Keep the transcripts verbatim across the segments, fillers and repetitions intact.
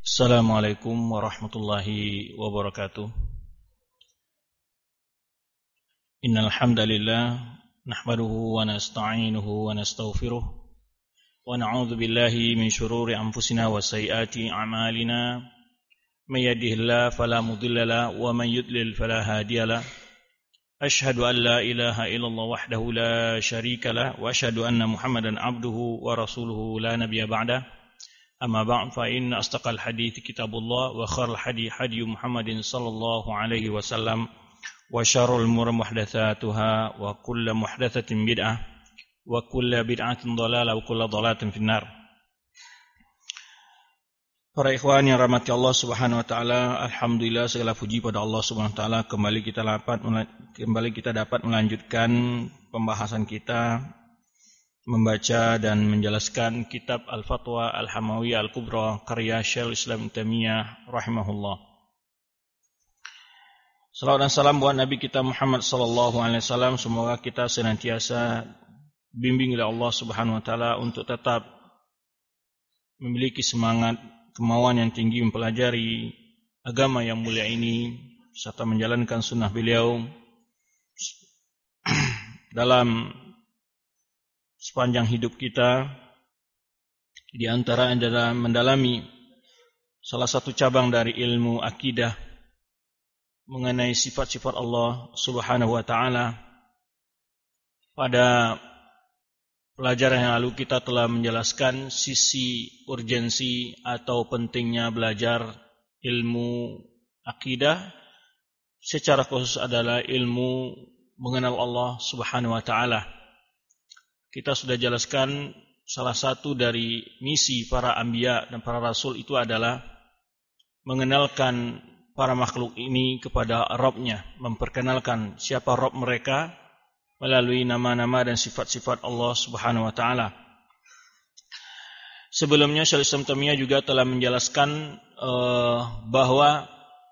Assalamualaikum warahmatullahi wabarakatuh. Innal hamdalillah nahmaduhu wa nasta'inuhu wa nastaghfiruh wa na'udzu billahi min shururi anfusina wa sayyiati a'malina. May yahdihillahu fala mudilla lahu wa man yudlil fala hadiya lahu. Ashhadu an la ilaha illallah wahdahu la syarika lahu wa ashhadu anna Muhammadan 'abduhu wa rasuluhu la nabiyya ba'dahu. Amma ba'd fa inna astaqal hadits kitabullah wa khairul hadi hadi Muhammadin sallallahu alaihi wasallam wa syarrul umuri muhdatsatuha wa kullu muhdatsatin bid'ah wa kullu bid'atin dhalalah wa kullu dhalalatin finnar. Para ikhwan yang rahmati Allah Subhanahu wa taala, alhamdulillah segala puji pada Allah Subhanahu wa taala, kembali kita dapat kembali kita dapat melanjutkan pembahasan kita membaca dan menjelaskan kitab Al-Fatwa Al-Hamawiyah Al-Kubra karya Syekhul Islam Ibnu Taimiyah rahimahullah. Salawat dan salam buat Nabi kita Muhammad sallallahu alaihi wasallam. Semoga kita senantiasa bimbing oleh Allah Subhanahu wa taala untuk tetap memiliki semangat, kemauan yang tinggi mempelajari agama yang mulia ini serta menjalankan sunnah beliau dalam sepanjang hidup kita. Di antara adalah mendalami salah satu cabang dari ilmu akidah mengenai sifat-sifat Allah Subhanahu wa taala. Pada pelajaran yang lalu kita telah menjelaskan sisi urgensi atau pentingnya belajar ilmu akidah, secara khusus adalah ilmu mengenal Allah Subhanahu wa taala. Kita sudah jelaskan salah satu dari misi para anbiya dan para rasul itu adalah mengenalkan para makhluk ini kepada Rabb-nya, memperkenalkan siapa Rabb mereka melalui nama-nama dan sifat-sifat Allah Subhanahu wa taala. Sebelumnya Syekhul Islam Taimiyah juga telah menjelaskan uh, bahwa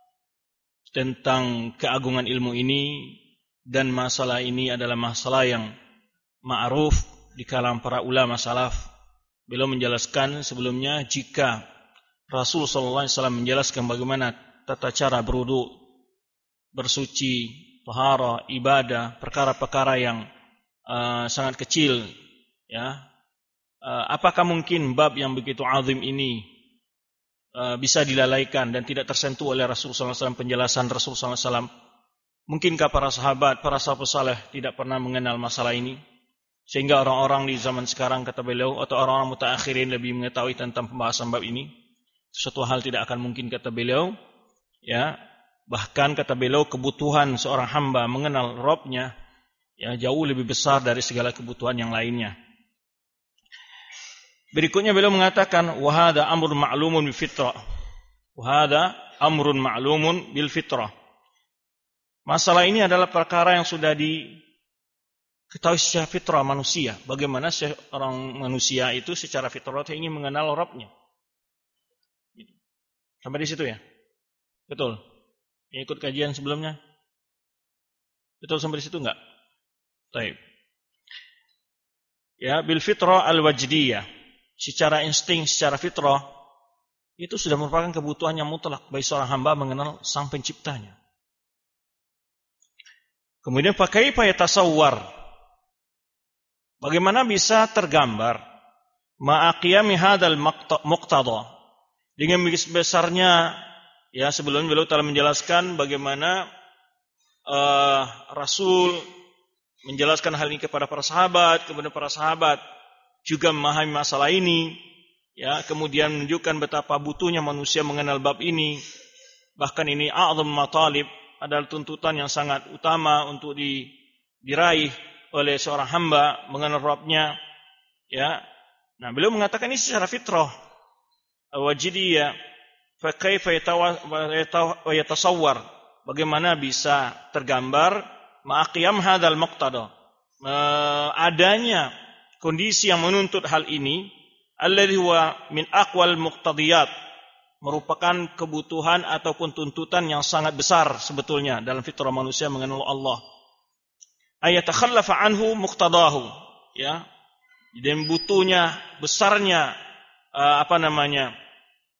tentang keagungan ilmu ini dan masalah ini adalah masalah yang ma'ruf di kalangan para ulama salaf. Beliau menjelaskan sebelumnya jika Rasul sallallahu alaihi wasallam menjelaskan bagaimana tata cara berwudu, bersuci, tahara, ibadah, perkara-perkara yang uh, sangat kecil, ya. Uh, apakah mungkin bab yang begitu azim ini uh, bisa dilalaikan dan tidak tersentuh oleh Rasul sallallahu alaihi wasallam, penjelasan Rasul sallallahu alaihi wasallam? Mungkinkah para sahabat, para sahabat saleh tidak pernah mengenal masalah ini? Sehingga orang-orang di zaman sekarang, kata beliau, atau orang-orang mutaakhirin lebih mengetahui tentang pembahasan bab ini. Suatu hal tidak akan mungkin, kata beliau. Ya, bahkan kata beliau kebutuhan seorang hamba mengenal Rabb-nya ya jauh lebih besar dari segala kebutuhan yang lainnya. Berikutnya beliau mengatakan, wa hadza amrun ma'lumun bil fitrah. Wa hadza amrun ma'lumun bil fitrah. Masalah ini adalah perkara yang sudah di ketahui secara fitrah manusia. Bagaimana seorang manusia itu secara fitrah ingin mengenal Rabb-nya. Sampai di situ ya? Betul. Yang ikut kajian sebelumnya? Betul sampai di situ enggak? Baik. Ya, bil fitrah al-wajdiyah. Secara insting, secara fitrah itu sudah merupakan kebutuhan yang mutlak bagi seorang hamba mengenal Sang Penciptanya. Kemudian fa kaifa yatasawwar? Bagaimana bisa tergambar ma'aqiyami hadzal muqtada, dengan besarnya ya sebelum beliau telah menjelaskan bagaimana uh, Rasul menjelaskan hal ini kepada para sahabat, kemudian para sahabat juga memahami masalah ini ya, kemudian menunjukkan betapa butuhnya manusia mengenal bab ini. Bahkan ini a'zam matalib, adalah tuntutan yang sangat utama untuk di, diraih oleh seorang hamba mengenal Rabb-nya ya. Nah, beliau mengatakan ini secara fitrah wajidiyah. Fa kaifa yatasawwar, bagaimana bisa tergambar ma'aqiyam hadzal muqtada, adanya kondisi yang menuntut hal ini, alladhi huwa min aqwal muqtadiyat, merupakan kebutuhan ataupun tuntutan yang sangat besar sebetulnya dalam fitrah manusia mengenal Allah. Ayatakhallafa anhu muqtadahu ya, dan butuhnya besarnya uh, apa namanya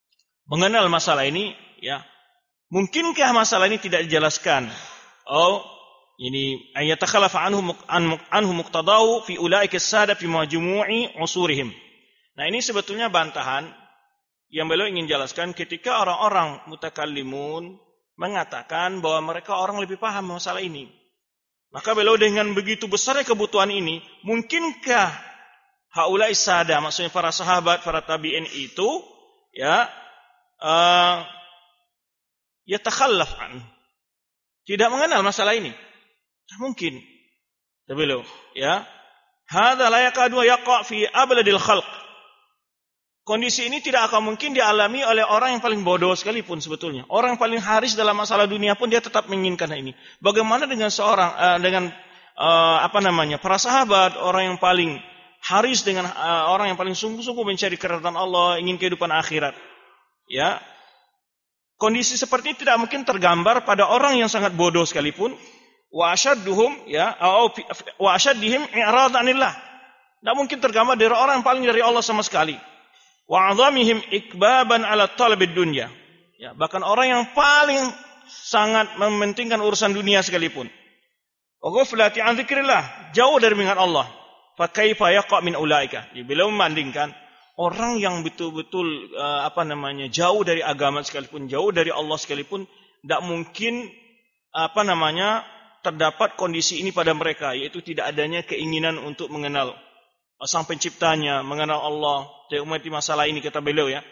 mengenal masalah ini, ya. Mungkinkah masalah ini tidak dijelaskan? Oh, ini ayatakhallafa anhu anhu muqtadahu fi ulaika as-sada fi majmu'i usurihim. Nah, ini sebetulnya bantahan yang beliau ingin jelaskan ketika orang-orang mutakallimun mengatakan bahwa mereka orang lebih paham masalah ini. Maka beliau dengan begitu besarnya kebutuhan ini, mungkinkah haulai sada, maksudnya para sahabat, para tabi'in itu, ya, uh, yatakhallaf an, tidak mengenal masalah ini? Tak mungkin. Kata beliau, ya, hadza la yakadu yaqa fi abladil khalq. Kondisi ini tidak akan mungkin dialami oleh orang yang paling bodoh sekalipun sebetulnya. Orang yang paling haris dalam masalah dunia pun dia tetap menginginkan ini. Bagaimana dengan seorang uh, dengan uh, apa namanya? para sahabat, orang yang paling haris dengan uh, orang yang paling sungguh-sungguh mencari keridhaan Allah, ingin kehidupan akhirat. Ya. Kondisi seperti ini tidak mungkin tergambar pada orang yang sangat bodoh sekalipun. Wa ashadduhum, ya, au wa ashaddihim i'radanillah. Tidak mungkin tergambar dari orang yang paling dari Allah sama sekali. Wa 'azamihim ikbaban 'ala talabid dunya. Ya, bahkan orang yang paling sangat mementingkan urusan dunia sekalipun. Wa ghaflati 'an dzikrillah, jauh dari mengingat Allah. Fa kaifa yaqa min ulaika? Ya, beliau membandingkan orang yang betul-betul uh, apa namanya jauh dari agama sekalipun, jauh dari Allah sekalipun, tidak mungkin apa namanya terdapat kondisi ini pada mereka, yaitu tidak adanya keinginan untuk mengenal Sang Penciptanya, mengenal Allah, tidak mengerti masalah ini, kata beliau, ya.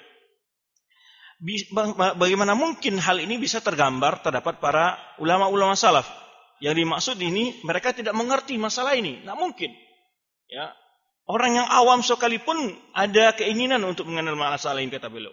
Bagaimana mungkin hal ini bisa tergambar terdapat para ulama-ulama salaf? Yang dimaksud ini mereka tidak mengerti masalah ini, tidak mungkin. Ya, orang yang awam sekalipun ada keinginan untuk mengenal masalah ini, kata beliau.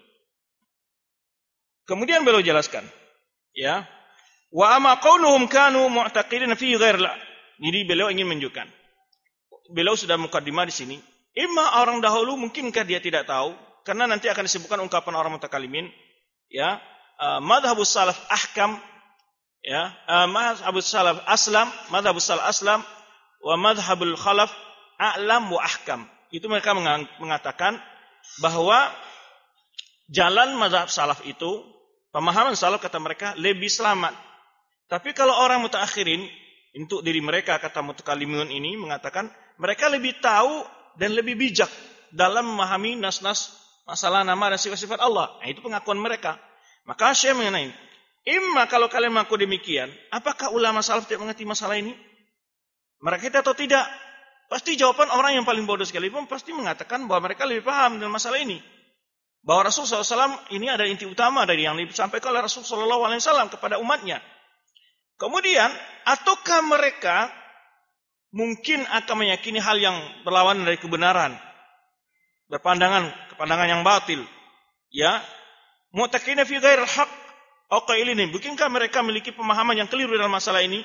Kemudian beliau jelaskan, ya, wa ama qaunuhum kanu mu'taqidin fi ghair la. Jadi beliau ingin menunjukkan, beliau sudah mukaddimah di sini. Imma orang dahulu mungkinkah dia tidak tahu, karena nanti akan disebutkan ungkapan orang mutakallimin, ya, uh, madhabus salaf ahkam, ya, uh, madhabus salaf aslam, madhabus salaf aslam, wa madhabul khalaf a'lam wa ahkam. Itu mereka mengatakan bahwa jalan madhab salaf itu, pemahaman salaf kata mereka lebih selamat. Tapi kalau orang mutaakhirin, untuk diri mereka kata mutakallimun ini mengatakan mereka lebih tahu dan lebih bijak dalam memahami nas-nas masalah nama dan sifat-sifat Allah. Nah, itu pengakuan mereka. Maka Syekh mengenai, imma kalau kalian mengaku demikian, apakah ulama salaf tidak mengerti masalah ini? Mereka kita atau tidak? Pasti jawaban orang yang paling bodoh sekalipun pasti mengatakan bahwa mereka lebih paham dengan masalah ini. Bahwa Rasulullah shallallahu alaihi wasallam ini adalah inti utama dari yang disampaikan oleh Rasulullah shallallahu alaihi wasallam kepada umatnya. Kemudian, ataukah mereka mungkin akan meyakini hal yang berlawanan dari kebenaran, berpandangan kepandangan yang batil, ya, mu'taqina fi ghairil haqq aw qailin, bukankah mereka memiliki pemahaman yang keliru dalam masalah ini,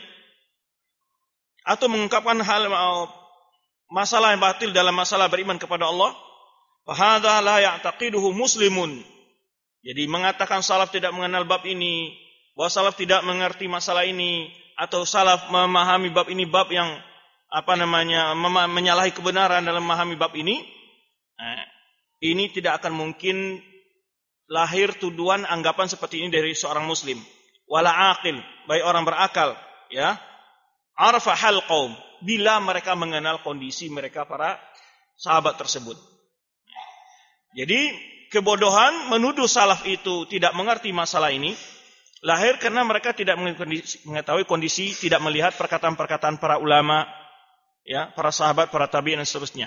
atau mengungkapkan hal masalah yang batil dalam masalah beriman kepada Allah? Fa hadza la ya'taqiduhu muslimun. Jadi mengatakan salaf tidak mengenal bab ini, bahwa salaf tidak mengerti masalah ini, atau salaf memahami bab ini bab yang apa namanya mem- menyalahi kebenaran dalam memahami bab ini, eh, ini tidak akan mungkin lahir tuduhan anggapan seperti ini dari seorang muslim. Wala aqil, baik orang berakal, ya. Arafa hal qaum, bila mereka mengenal kondisi mereka para sahabat tersebut. Jadi kebodohan menuduh salaf itu tidak mengerti masalah ini lahir karena mereka tidak mengetahui kondisi, tidak melihat perkataan-perkataan para ulama, ya, para sahabat, para tabi'in dan seterusnya.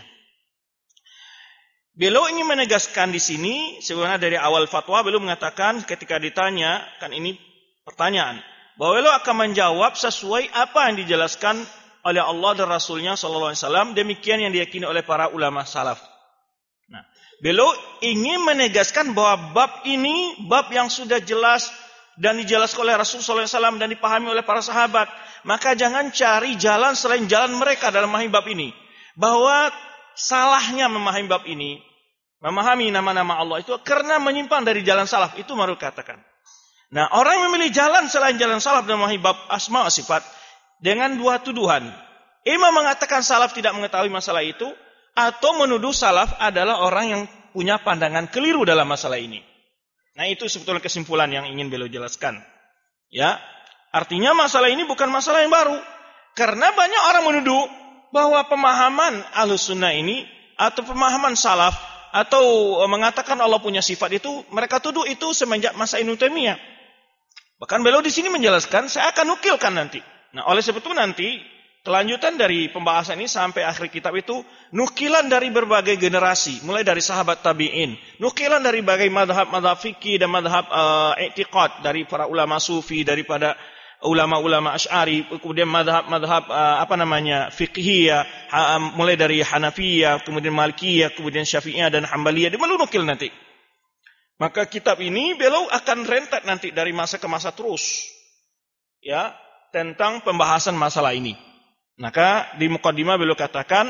Beliau ingin menegaskan di sini, sebenarnya dari awal fatwa beliau mengatakan ketika ditanya, kan ini pertanyaan, bahwa beliau akan menjawab sesuai apa yang dijelaskan oleh Allah dan Rasulnya Sallallahu Alaihi Wasallam, demikian yang diyakini oleh para ulama salaf. Nah, beliau ingin menegaskan bahwa bab ini bab yang sudah jelas dan dijelaskan oleh Rasul Sallallahu Alaihi Wasallam dan dipahami oleh para sahabat. Maka jangan cari jalan selain jalan mereka dalam memahami bab ini. Bahwa salahnya memahami bab ini, memahami nama-nama Allah itu karena menyimpang dari jalan salaf, itu baru katakan. Nah, orang yang memilih jalan selain jalan salaf dan memahami bab asma wa sifat dengan dua tuduhan. Imam mengatakan salaf tidak mengetahui masalah itu, atau menuduh salaf adalah orang yang punya pandangan keliru dalam masalah ini. Nah, itu sebetulnya kesimpulan yang ingin beliau jelaskan. Ya, artinya masalah ini bukan masalah yang baru. Karena banyak orang menuduh bahwa pemahaman Ahlussunnah ini atau pemahaman salaf atau mengatakan Allah punya sifat itu, mereka tuduh itu semenjak masa Ibnu Taimiyah. Bahkan beliau di sini menjelaskan, saya akan nukilkan nanti. Nah, oleh sebab itu nanti kelanjutan dari pembahasan ini sampai akhir kitab itu nukilan dari berbagai generasi, mulai dari sahabat tabi'in, nukilan dari berbagai madhab-madhab fikih dan madhab uh, i'tiqad dari para ulama sufi, daripada ulama-ulama Asy'ari, kemudian madhab-madhab uh, apa namanya fiqhiyah, ha, mulai dari Hanafiyah, kemudian Malikiyah, kemudian Syafi'iyah dan Hambaliyah, dia menukil nanti. Maka kitab ini beliau akan rentet nanti dari masa ke masa terus, ya, tentang pembahasan masalah ini. Maka di muqaddimah beliau katakan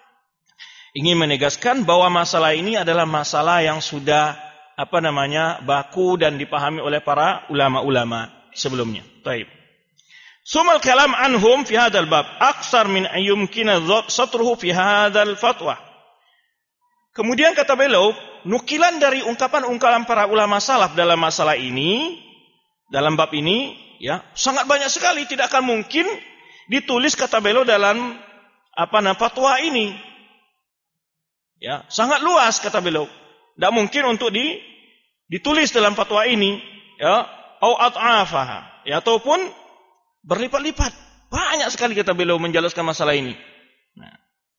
ingin menegaskan bahwa masalah ini adalah masalah yang sudah apa namanya baku dan dipahami oleh para ulama-ulama sebelumnya. Baik. Sumal kalam anhum fi hadzal bab aksar min ayyumkina satruhu fi hadzal fatwa. Kemudian kata beliau, nukilan dari ungkapan-ungkapan para ulama salaf dalam masalah ini, dalam bab ini, ya, sangat banyak sekali, tidak akan mungkin ditulis kata beliau dalam apa namanya fatwa ini. Ya, sangat luas kata beliau. Tidak mungkin untuk di, ditulis dalam fatwa ini, ya, au at'afaha, ya, ataupun berlipat-lipat. Banyak sekali kata beliau menjelaskan masalah ini. Nah,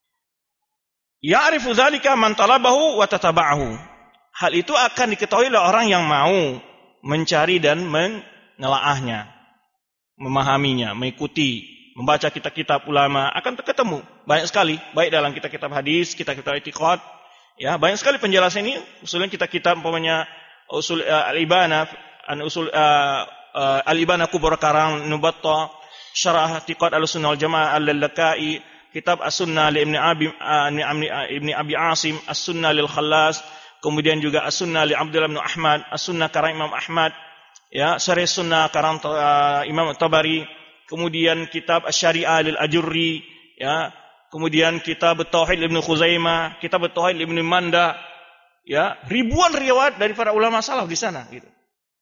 ya'rifu dzalika man talabahu wa tataba'ahu. Hal itu akan diketahui oleh orang yang mau mencari dan menelaahnya, memahaminya, mengikuti, membaca kitab-kitab ulama, akan ketemu banyak sekali, baik dalam kitab-kitab hadis, kitab-kitab i'tiqad, ya, banyak sekali penjelasan ini. Usulnya kitab-kitab umpamanya usul uh, al-ibana, an usul uh, uh, al-ibana kubra karang Nubatta, syarah i'tiqad al-sunnah wal jamaah al-Lalakai, kitab as-sunnah li Ibnu Abi uh, Ibnu Abi Asim, as-sunnah lil Khallas, kemudian juga as-sunnah li Abdullah bin Ahmad, as-sunnah karang Imam Ahmad, ya, syarah sunnah karang uh, Imam Tabari, kemudian kitab Asy-Syari'ah lil Ajurri, ya, kemudian kitab Tauhid Ibnu Khuzaimah, kitab Tauhid Ibnu Manda, ya, ribuan riwayat dari para ulama salaf di sana, gitu.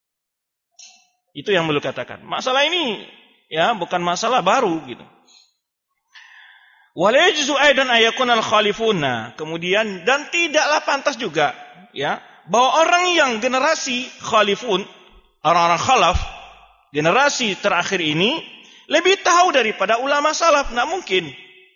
Itu yang beliau katakan. Masalah ini, ya, bukan masalah baru, gitu. Wa la yajzu aidan ayakun al-khalifuna, kemudian dan tidaklah pantas juga, ya, bahwa orang yang generasi khalifun, orang-orang khalaf, generasi terakhir ini lebih tahu daripada ulama salaf, tidak mungkin.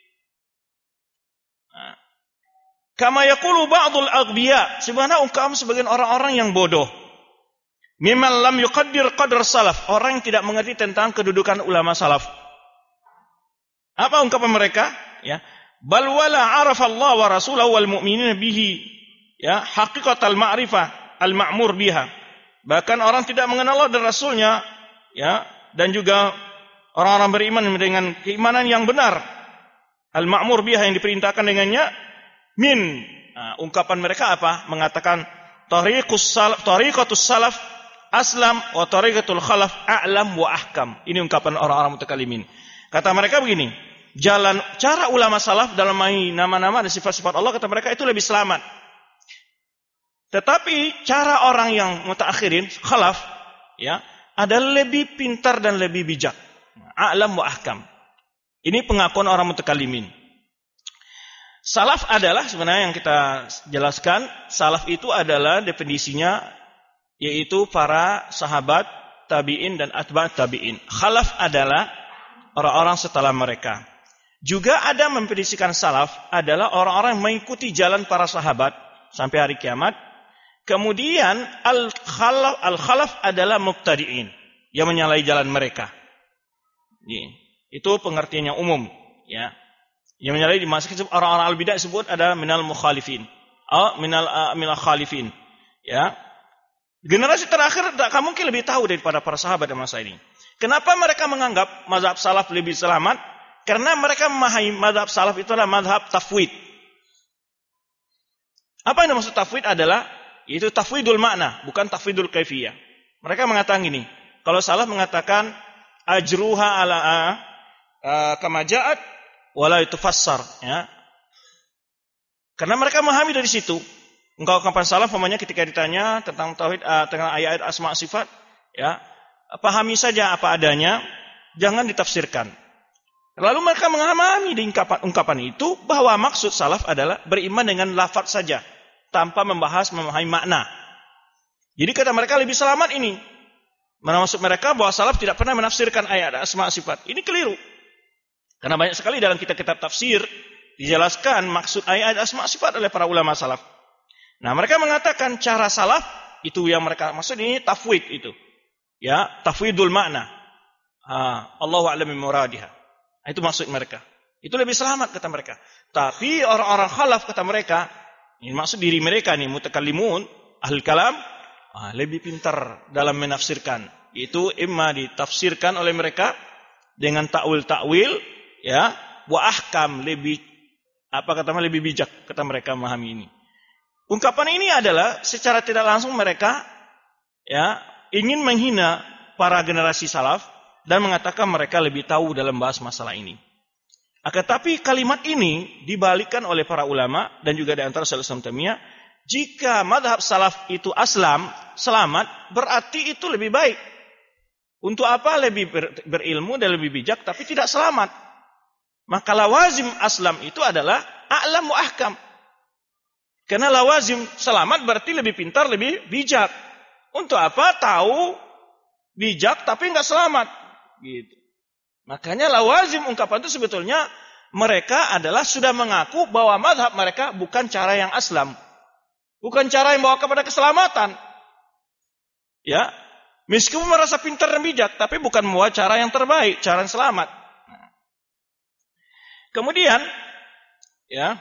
Kama yaqulu ba'dul aghbiya, sebagaimana ungkapan sebagian orang-orang yang bodoh. Mimman lam yuqaddir qadar salaf, orang yang tidak mengerti tentang kedudukan ulama salaf. Apa ungkapan mereka? Ya, bal wala arafa Allah wa rasulahu wal mu'minina bihi, ya, haqiqatal ma'rifah al ma'mur biha. Bahkan orang tidak mengenal Allah dan Rasulnya, ya, dan juga orang-orang beriman dengan keimanan yang benar, al-ma'mur biha, yang diperintahkan dengannya, min, nah, ungkapan mereka apa? Mengatakan tariqus salaf, tariqatus salaf aslam wa tariqatul khalaf a'lam wa ahkam. Ini ungkapan orang-orang mutakallimin. Kata mereka begini, jalan cara ulama salaf dalam nama-nama dan sifat-sifat Allah, kata mereka itu lebih selamat. Tetapi cara orang yang mutaakhirin, khalaf, ya, adalah lebih pintar dan lebih bijak. A'lam wa ahkam. Ini pengakuan orang mutakallimin. Salaf adalah sebenarnya yang kita jelaskan, salaf itu adalah definisinya yaitu para sahabat, tabi'in dan atba' tabi'in. Khalaf adalah orang-orang setelah mereka. Juga ada memprediksikan salaf adalah orang-orang yang mengikuti jalan para sahabat sampai hari kiamat. Kemudian al-khalaf, al-khalaf adalah mubtadi'in, yang menyalahi jalan mereka. Itu pengertian yang umum, ya. Yang menyalahi di masa orang-orang al-bidah disebut ada minal mukhalifin, oh, minal uh, minal khalifin, ya. Generasi terakhir tak akan mungkin lebih tahu daripada para sahabat di masa ini. Kenapa mereka menganggap mazhab salaf lebih selamat? Karena mereka memahami mazhab salaf itu adalah mazhab tafwid. Apa yang dimaksud tafwid adalah yaitu tafwidul makna, bukan tafwidul kaifiyah. Mereka mengatakan gini, kalau salaf mengatakan ajruha ala uh, kama ja'at wala yatufassar, ya. Karena mereka memahami dari situ, Ungkapan salaf umpamanya ketika ditanya tentang tauhid uh, tentang ayat-ayat asma sifat, ya, pahami saja apa adanya, jangan ditafsirkan. Lalu mereka memahami di ungkapan, ungkapan itu bahwa maksud salaf adalah beriman dengan lafaz saja tanpa membahas memahami makna. Jadi kata mereka lebih selamat ini. Mana maksud mereka bahwa salaf tidak pernah menafsirkan ayat asma sifat. Ini keliru. Karena banyak sekali dalam kitab-kitab tafsir dijelaskan maksud ayat asma sifat oleh para ulama salaf. Nah, mereka mengatakan cara salaf itu yang mereka maksud ini tafwid itu. Ya, tafwidul makna. Ha, Allahu a'lam bimuradiha. Itu maksud mereka. Itu lebih selamat kata mereka. Tapi orang-orang khalaf kata mereka, ini maksud diri mereka nih mutakallimun, ahli kalam, ah, lebih pintar dalam menafsirkan. Itu imma ditafsirkan oleh mereka dengan takwil-takwil, ya, wa ahkam, lebih apa kata mereka lebih bijak kata mereka memahami ini. Ungkapan ini adalah secara tidak langsung mereka, ya, ingin menghina para generasi salaf dan mengatakan mereka lebih tahu dalam bahas masalah ini. Akan tapi kalimat ini dibalikkan oleh para ulama dan juga di antara Syaikhul Islam Taimiyah, jika madhab salaf itu aslam, selamat, berarti itu lebih baik. Untuk apa lebih ber, berilmu dan lebih bijak tapi tidak selamat? Maka lawazim aslam itu adalah a'lam wa ahkam. Karena lawazim selamat berarti lebih pintar, lebih bijak. Untuk apa? Tahu, bijak tapi enggak selamat. Gitu. Makanya lawazim ungkapan itu sebetulnya mereka adalah sudah mengaku bahwa mazhab mereka bukan cara yang aslam. Bukan cara yang bawa kepada keselamatan. Ya, meskipun merasa pintar dan bijak, tapi bukan membawa cara yang terbaik, cara yang selamat. Kemudian, ya,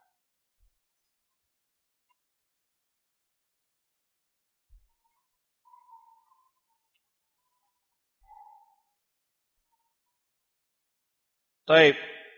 baik.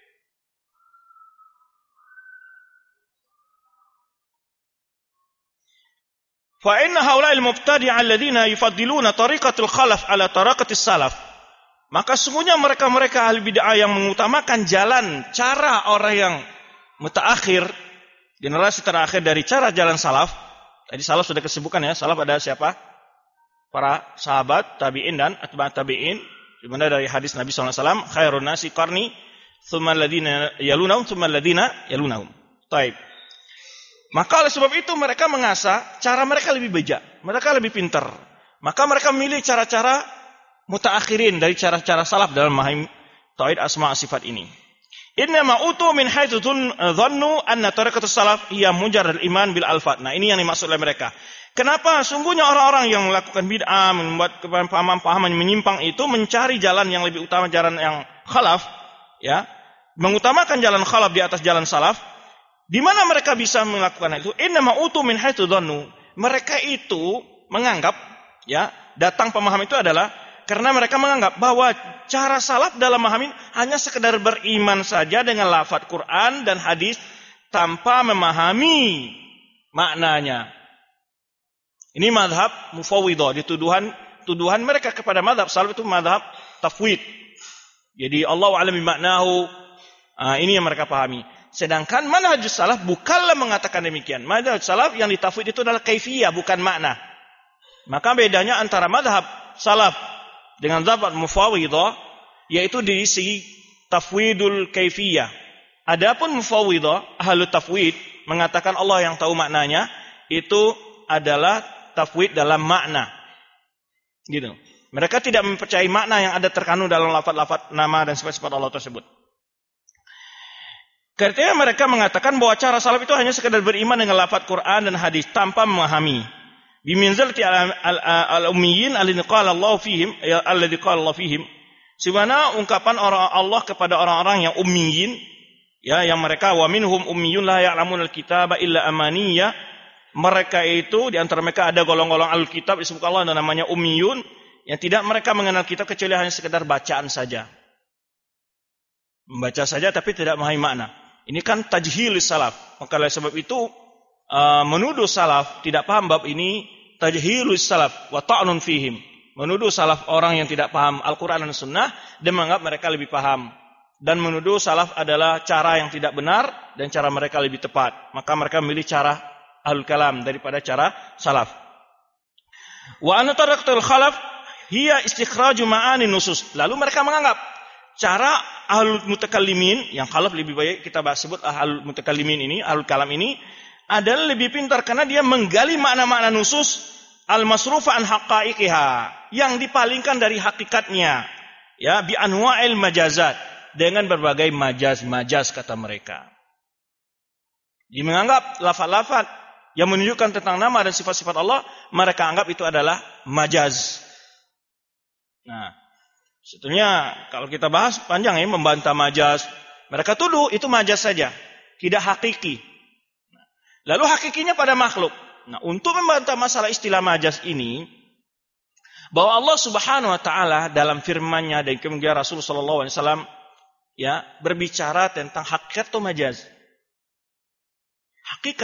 Fa inna haula'il mubtadi'a alladziina yufaddiluna tariqatul khalaf 'ala tariqatis salaf. Maka sungguhnya mereka-mereka ahli bid'ah yang mengutamakan jalan cara orang yang mutaakhir, generasi terakhir dari cara jalan salaf. Tadi salaf sudah kesebutkan ya, salaf ada siapa? Para sahabat, tabi'in dan atba' tabi'in. Di mana dari hadis Nabi sallallahu alaihi wasallam, khairun nasi qarni, tsumma alladziina yalunahum, tsumma alladziina yalunahum. Baik. Maka oleh sebab itu mereka mengasah cara mereka lebih bijak, mereka lebih pintar. Maka mereka memilih cara-cara mutaakhirin dari cara-cara salaf dalam memahami tauhid asma sifat ini. Inna ma utu min haitsu dhannu anna tariqatus salaf hiya mujarrad iman bil alfat. Nah, ini yang dimaksud oleh mereka. Kenapa? Sungguhnya orang-orang yang melakukan bid'ah, membuat pemahaman-pemahaman menyimpang itu mencari jalan yang lebih utama, jalan yang khalaf, ya, mengutamakan jalan khalaf di atas jalan salaf. Di mana mereka bisa melakukan itu? Inna ma utu min haitsu dhannu. Mereka itu menganggap, ya, datang pemahaman itu adalah karena mereka menganggap bahwa cara salaf dalam memahami hanya sekedar beriman saja dengan lafaz Quran dan hadis tanpa memahami maknanya. Ini madhab mufawwidah, dituduhan tuduhan mereka kepada madhab salaf itu madhab tafwid. Jadi Allahu a'lam bimaknahu. Nah, ini yang mereka pahami. Sedangkan manhaj salaf bukanlah mengatakan demikian. Manhaj salaf yang ditafwid itu adalah kaifiyah, bukan makna. Maka bedanya antara madhab salaf dengan madhab mufawwidah yaitu di segi tafwidul kaifiyah. Adapun mufawwidah, ahlu tafwid mengatakan Allah yang tahu maknanya, itu adalah tafwid dalam makna. Gitu. Mereka tidak mempercayai makna yang ada terkandung dalam lafaz-lafaz nama dan sifat-sifat Allah tersebut. Karena mereka mengatakan bahwa cara salaf itu hanya sekedar beriman dengan lafaz Quran dan hadis tanpa memahami. Biminzalati al-ummiyin alladzi qala Allah fihim, alladzi qala Allah fihim. Sebagaimana ungkapan orang Allah kepada orang-orang yang ummiyin, ya, yang mereka wa minhum ummiyun la ya'lamunal kitaba illa amaniyya. Mereka itu di antara mereka ada golong-golong Alkitab disebut Allah dan namanya ummiyun yang tidak mereka mengenal kitab kecuali hanya sekedar bacaan saja. Membaca saja tapi tidak memahami makna. Ini kan tajhil salaf. Maka oleh sebab itu uh, menuduh salaf tidak paham bab ini tajhilus salaf wa ta'nun fihim. Menuduh salaf orang yang tidak paham Al-Qur'an dan Sunnah dan menganggap mereka lebih paham. Dan menuduh salaf adalah cara yang tidak benar dan cara mereka lebih tepat. Maka mereka memilih cara ahlul kalam, daripada cara salaf. Wa anna tariqatul khalaf hiya istikhraju ma'ani nusus. Lalu mereka menganggap cara ahlul mutakallimin, yang khalaf lebih baik kita bahas sebut ahlul mutakallimin ini, ahlul kalam ini adalah lebih pintar karena dia menggali makna-makna nusus al-masrufa an haqaiqiha, yang dipalingkan dari hakikatnya, ya, bi anwa'il majazat, dengan berbagai majaz-majaz kata mereka. Dia menganggap lafaz-lafaz yang menunjukkan tentang nama dan sifat-sifat Allah, mereka anggap itu adalah majaz. Nah, sebetulnya kalau kita bahas panjang ya, membantah majaz. Mereka tuduh itu majaz saja, tidak hakiki. Lalu hakikinya pada makhluk. Nah, untuk membantah masalah istilah majaz ini, bahwa Allah Subhanahu wa taala dalam firman-Nya dan kemudian Rasul sallallahu alaihi wasallam ya berbicara tentang hakikat atau majaz. Hakikat.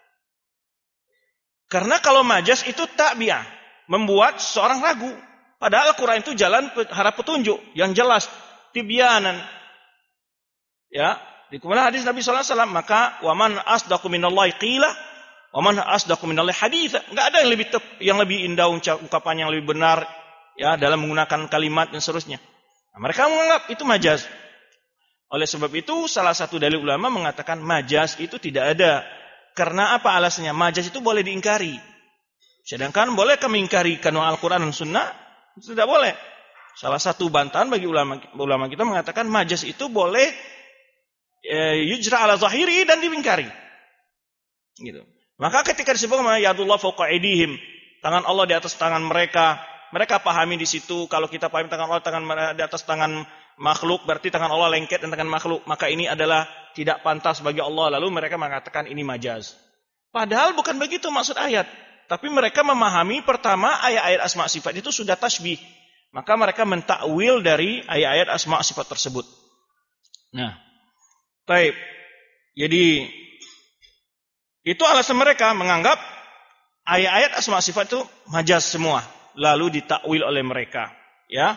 Karena kalau majaz itu takbiah, membuat seorang ragu. Padahal Al-Qur'an itu jalan harap petunjuk yang jelas, tibyanan. Ya, di kemudian hadis Nabi sallallahu alaihi wasallam, maka waman asdaqu minallahi qila waman asdaqu minallahi haditsa. Enggak ada yang lebih tep, yang lebih indah ungkapan yang lebih benar ya dalam menggunakan kalimat dan seterusnya. Nah, mereka menganggap itu majaz. Oleh sebab itu salah satu dalil ulama mengatakan majaz itu tidak ada. Karena apa alasannya? Majaz itu boleh diingkari. Sedangkan bolehkah mengingkari kanun Al-Qur'an dan Sunnah? Itu tidak boleh. Salah satu bantahan bagi ulama ulama kita mengatakan majaz itu boleh e, yujra ala zahiri dan diingkari. Gitu. Maka ketika disebutkan yadullah fawqa aydihim, tangan Allah di atas tangan mereka, mereka pahami di situ kalau kita pahami tangan Allah tangan di atas tangan makhluk, berarti tangan Allah lengket dan tangan makhluk, maka ini adalah tidak pantas bagi Allah. Lalu mereka mengatakan ini majaz. Padahal bukan begitu maksud ayat, tapi mereka memahami pertama ayat-ayat asma sifat itu sudah tasbih, maka mereka mentakwil dari ayat-ayat asma sifat tersebut. Nah, baik. Jadi itu alasan mereka menganggap ayat-ayat asma sifat itu majaz semua, lalu ditakwil oleh mereka, ya.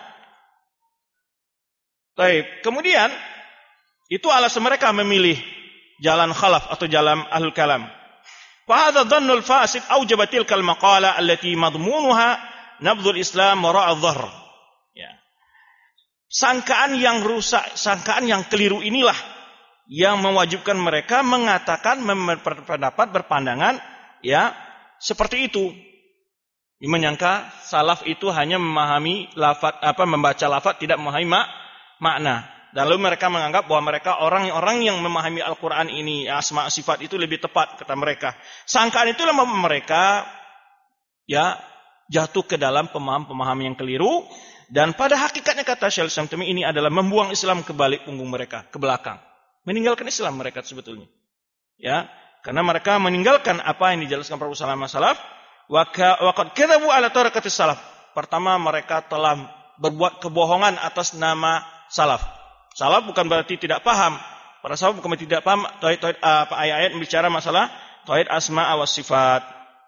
Baik, kemudian itu alasan mereka memilih jalan khalaf atau jalan ahlul kalam. Fa hadza dhannul fasid aujaba tilkal maqala allati madmunuha nabdhul islam wara'a adh-dhahr. Ya. Sangkaan yang rusak, sangkaan yang keliru inilah yang mewajibkan mereka mengatakan berpendapat berpandangan ya seperti itu. Menyangka salaf itu hanya memahami lafaz apa membaca lafaz tidak memahami mak, makna. Lalu mereka menganggap bahwa mereka orang-orang yang memahami Al-Qur'an ini asma sifat itu lebih tepat kata mereka. Sangkaan itulah mereka ya jatuh ke dalam pemahaman-pemahaman yang keliru dan pada hakikatnya kata Syaikhul Islam Taimiyah ini adalah membuang Islam ke balik punggung mereka, ke belakang. Meninggalkan Islam mereka sebetulnya. Ya, karena mereka meninggalkan apa yang dijelaskan para ulama salaf, wa qad kadzabu ala tariqatis salaf. Pertama mereka telah berbuat kebohongan atas nama salaf. Salaf bukan berarti tidak paham. Para salaf bukan berarti tidak paham tauhid apa ayat-ayat bicara masalah tauhid asma wa sifat.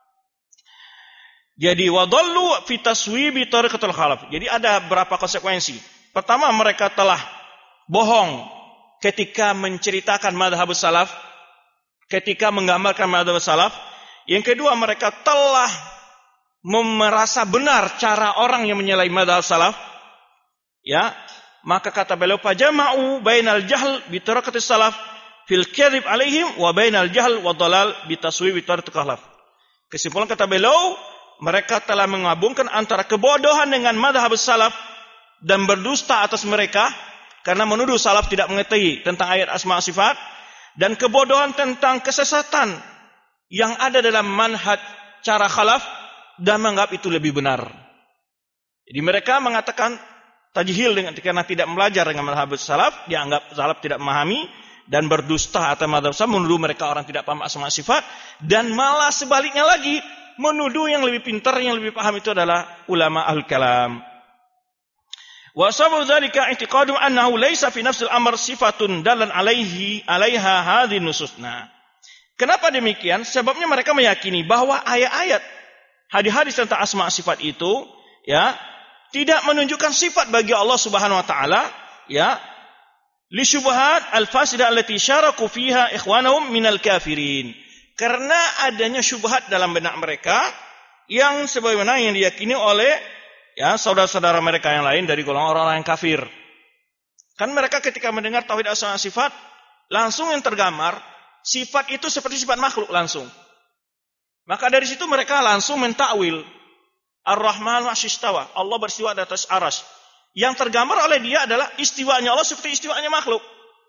Jadi wadallu fi taswibi tariqatul khalaf. Jadi ada berapa konsekuensi. Pertama mereka telah bohong ketika menceritakan madhab salaf, ketika menggambarkan madhab salaf. Yang kedua mereka telah merasa benar cara orang yang menyalahi madhab salaf. Ya, maka kata beliau fajama'u bainal jahl bi tariqatis salaf fil kadhib alaihim wa bainal jahl wa dhalal bi taswib tariqatil khalaf. Kesimpulan kata beliau, mereka telah menggabungkan antara kebodohan dengan madhab salaf dan berdusta atas mereka karena menuduh salaf tidak mengetahui tentang ayat asma sifat dan kebodohan tentang kesesatan yang ada dalam manhaj cara khalaf dan menganggap itu lebih benar. Jadi mereka mengatakan tajhil dengan karena tidak belajar dengan madhab salaf, dianggap salaf tidak memahami dan berdusta atas madhab salaf, menuduh mereka orang tidak paham asma sifat dan malah sebaliknya lagi menuduh yang lebih pintar, yang lebih paham itu adalah ulama ahlul kalam. Wa sababu dzalika i'tiqadu annahu laysa fi nafsil amr sifatun dalan alaihi alaiha hadhihi nususna. Kenapa demikian? Sebabnya mereka meyakini bahwa ayat-ayat hadis-hadis tentang asma sifat itu ya tidak menunjukkan sifat bagi Allah Subhanahu wa taala ya li syubhat al-fasida allati syaraku fiha ikhwanahum minal kafirin. Karena adanya syubhat dalam benak mereka yang sebagaimana yang diyakini oleh ya saudara-saudara mereka yang lain dari golongan orang-orang yang kafir. Kan mereka ketika mendengar tauhid asma sifat langsung yang tergambar sifat itu seperti sifat makhluk langsung. Maka dari situ mereka langsung mentakwil Ar-Rahman wa istawa. Allah beristiwa di atas arsy. Yang tergambar oleh dia adalah istiwanya Allah seperti istiwanya makhluk.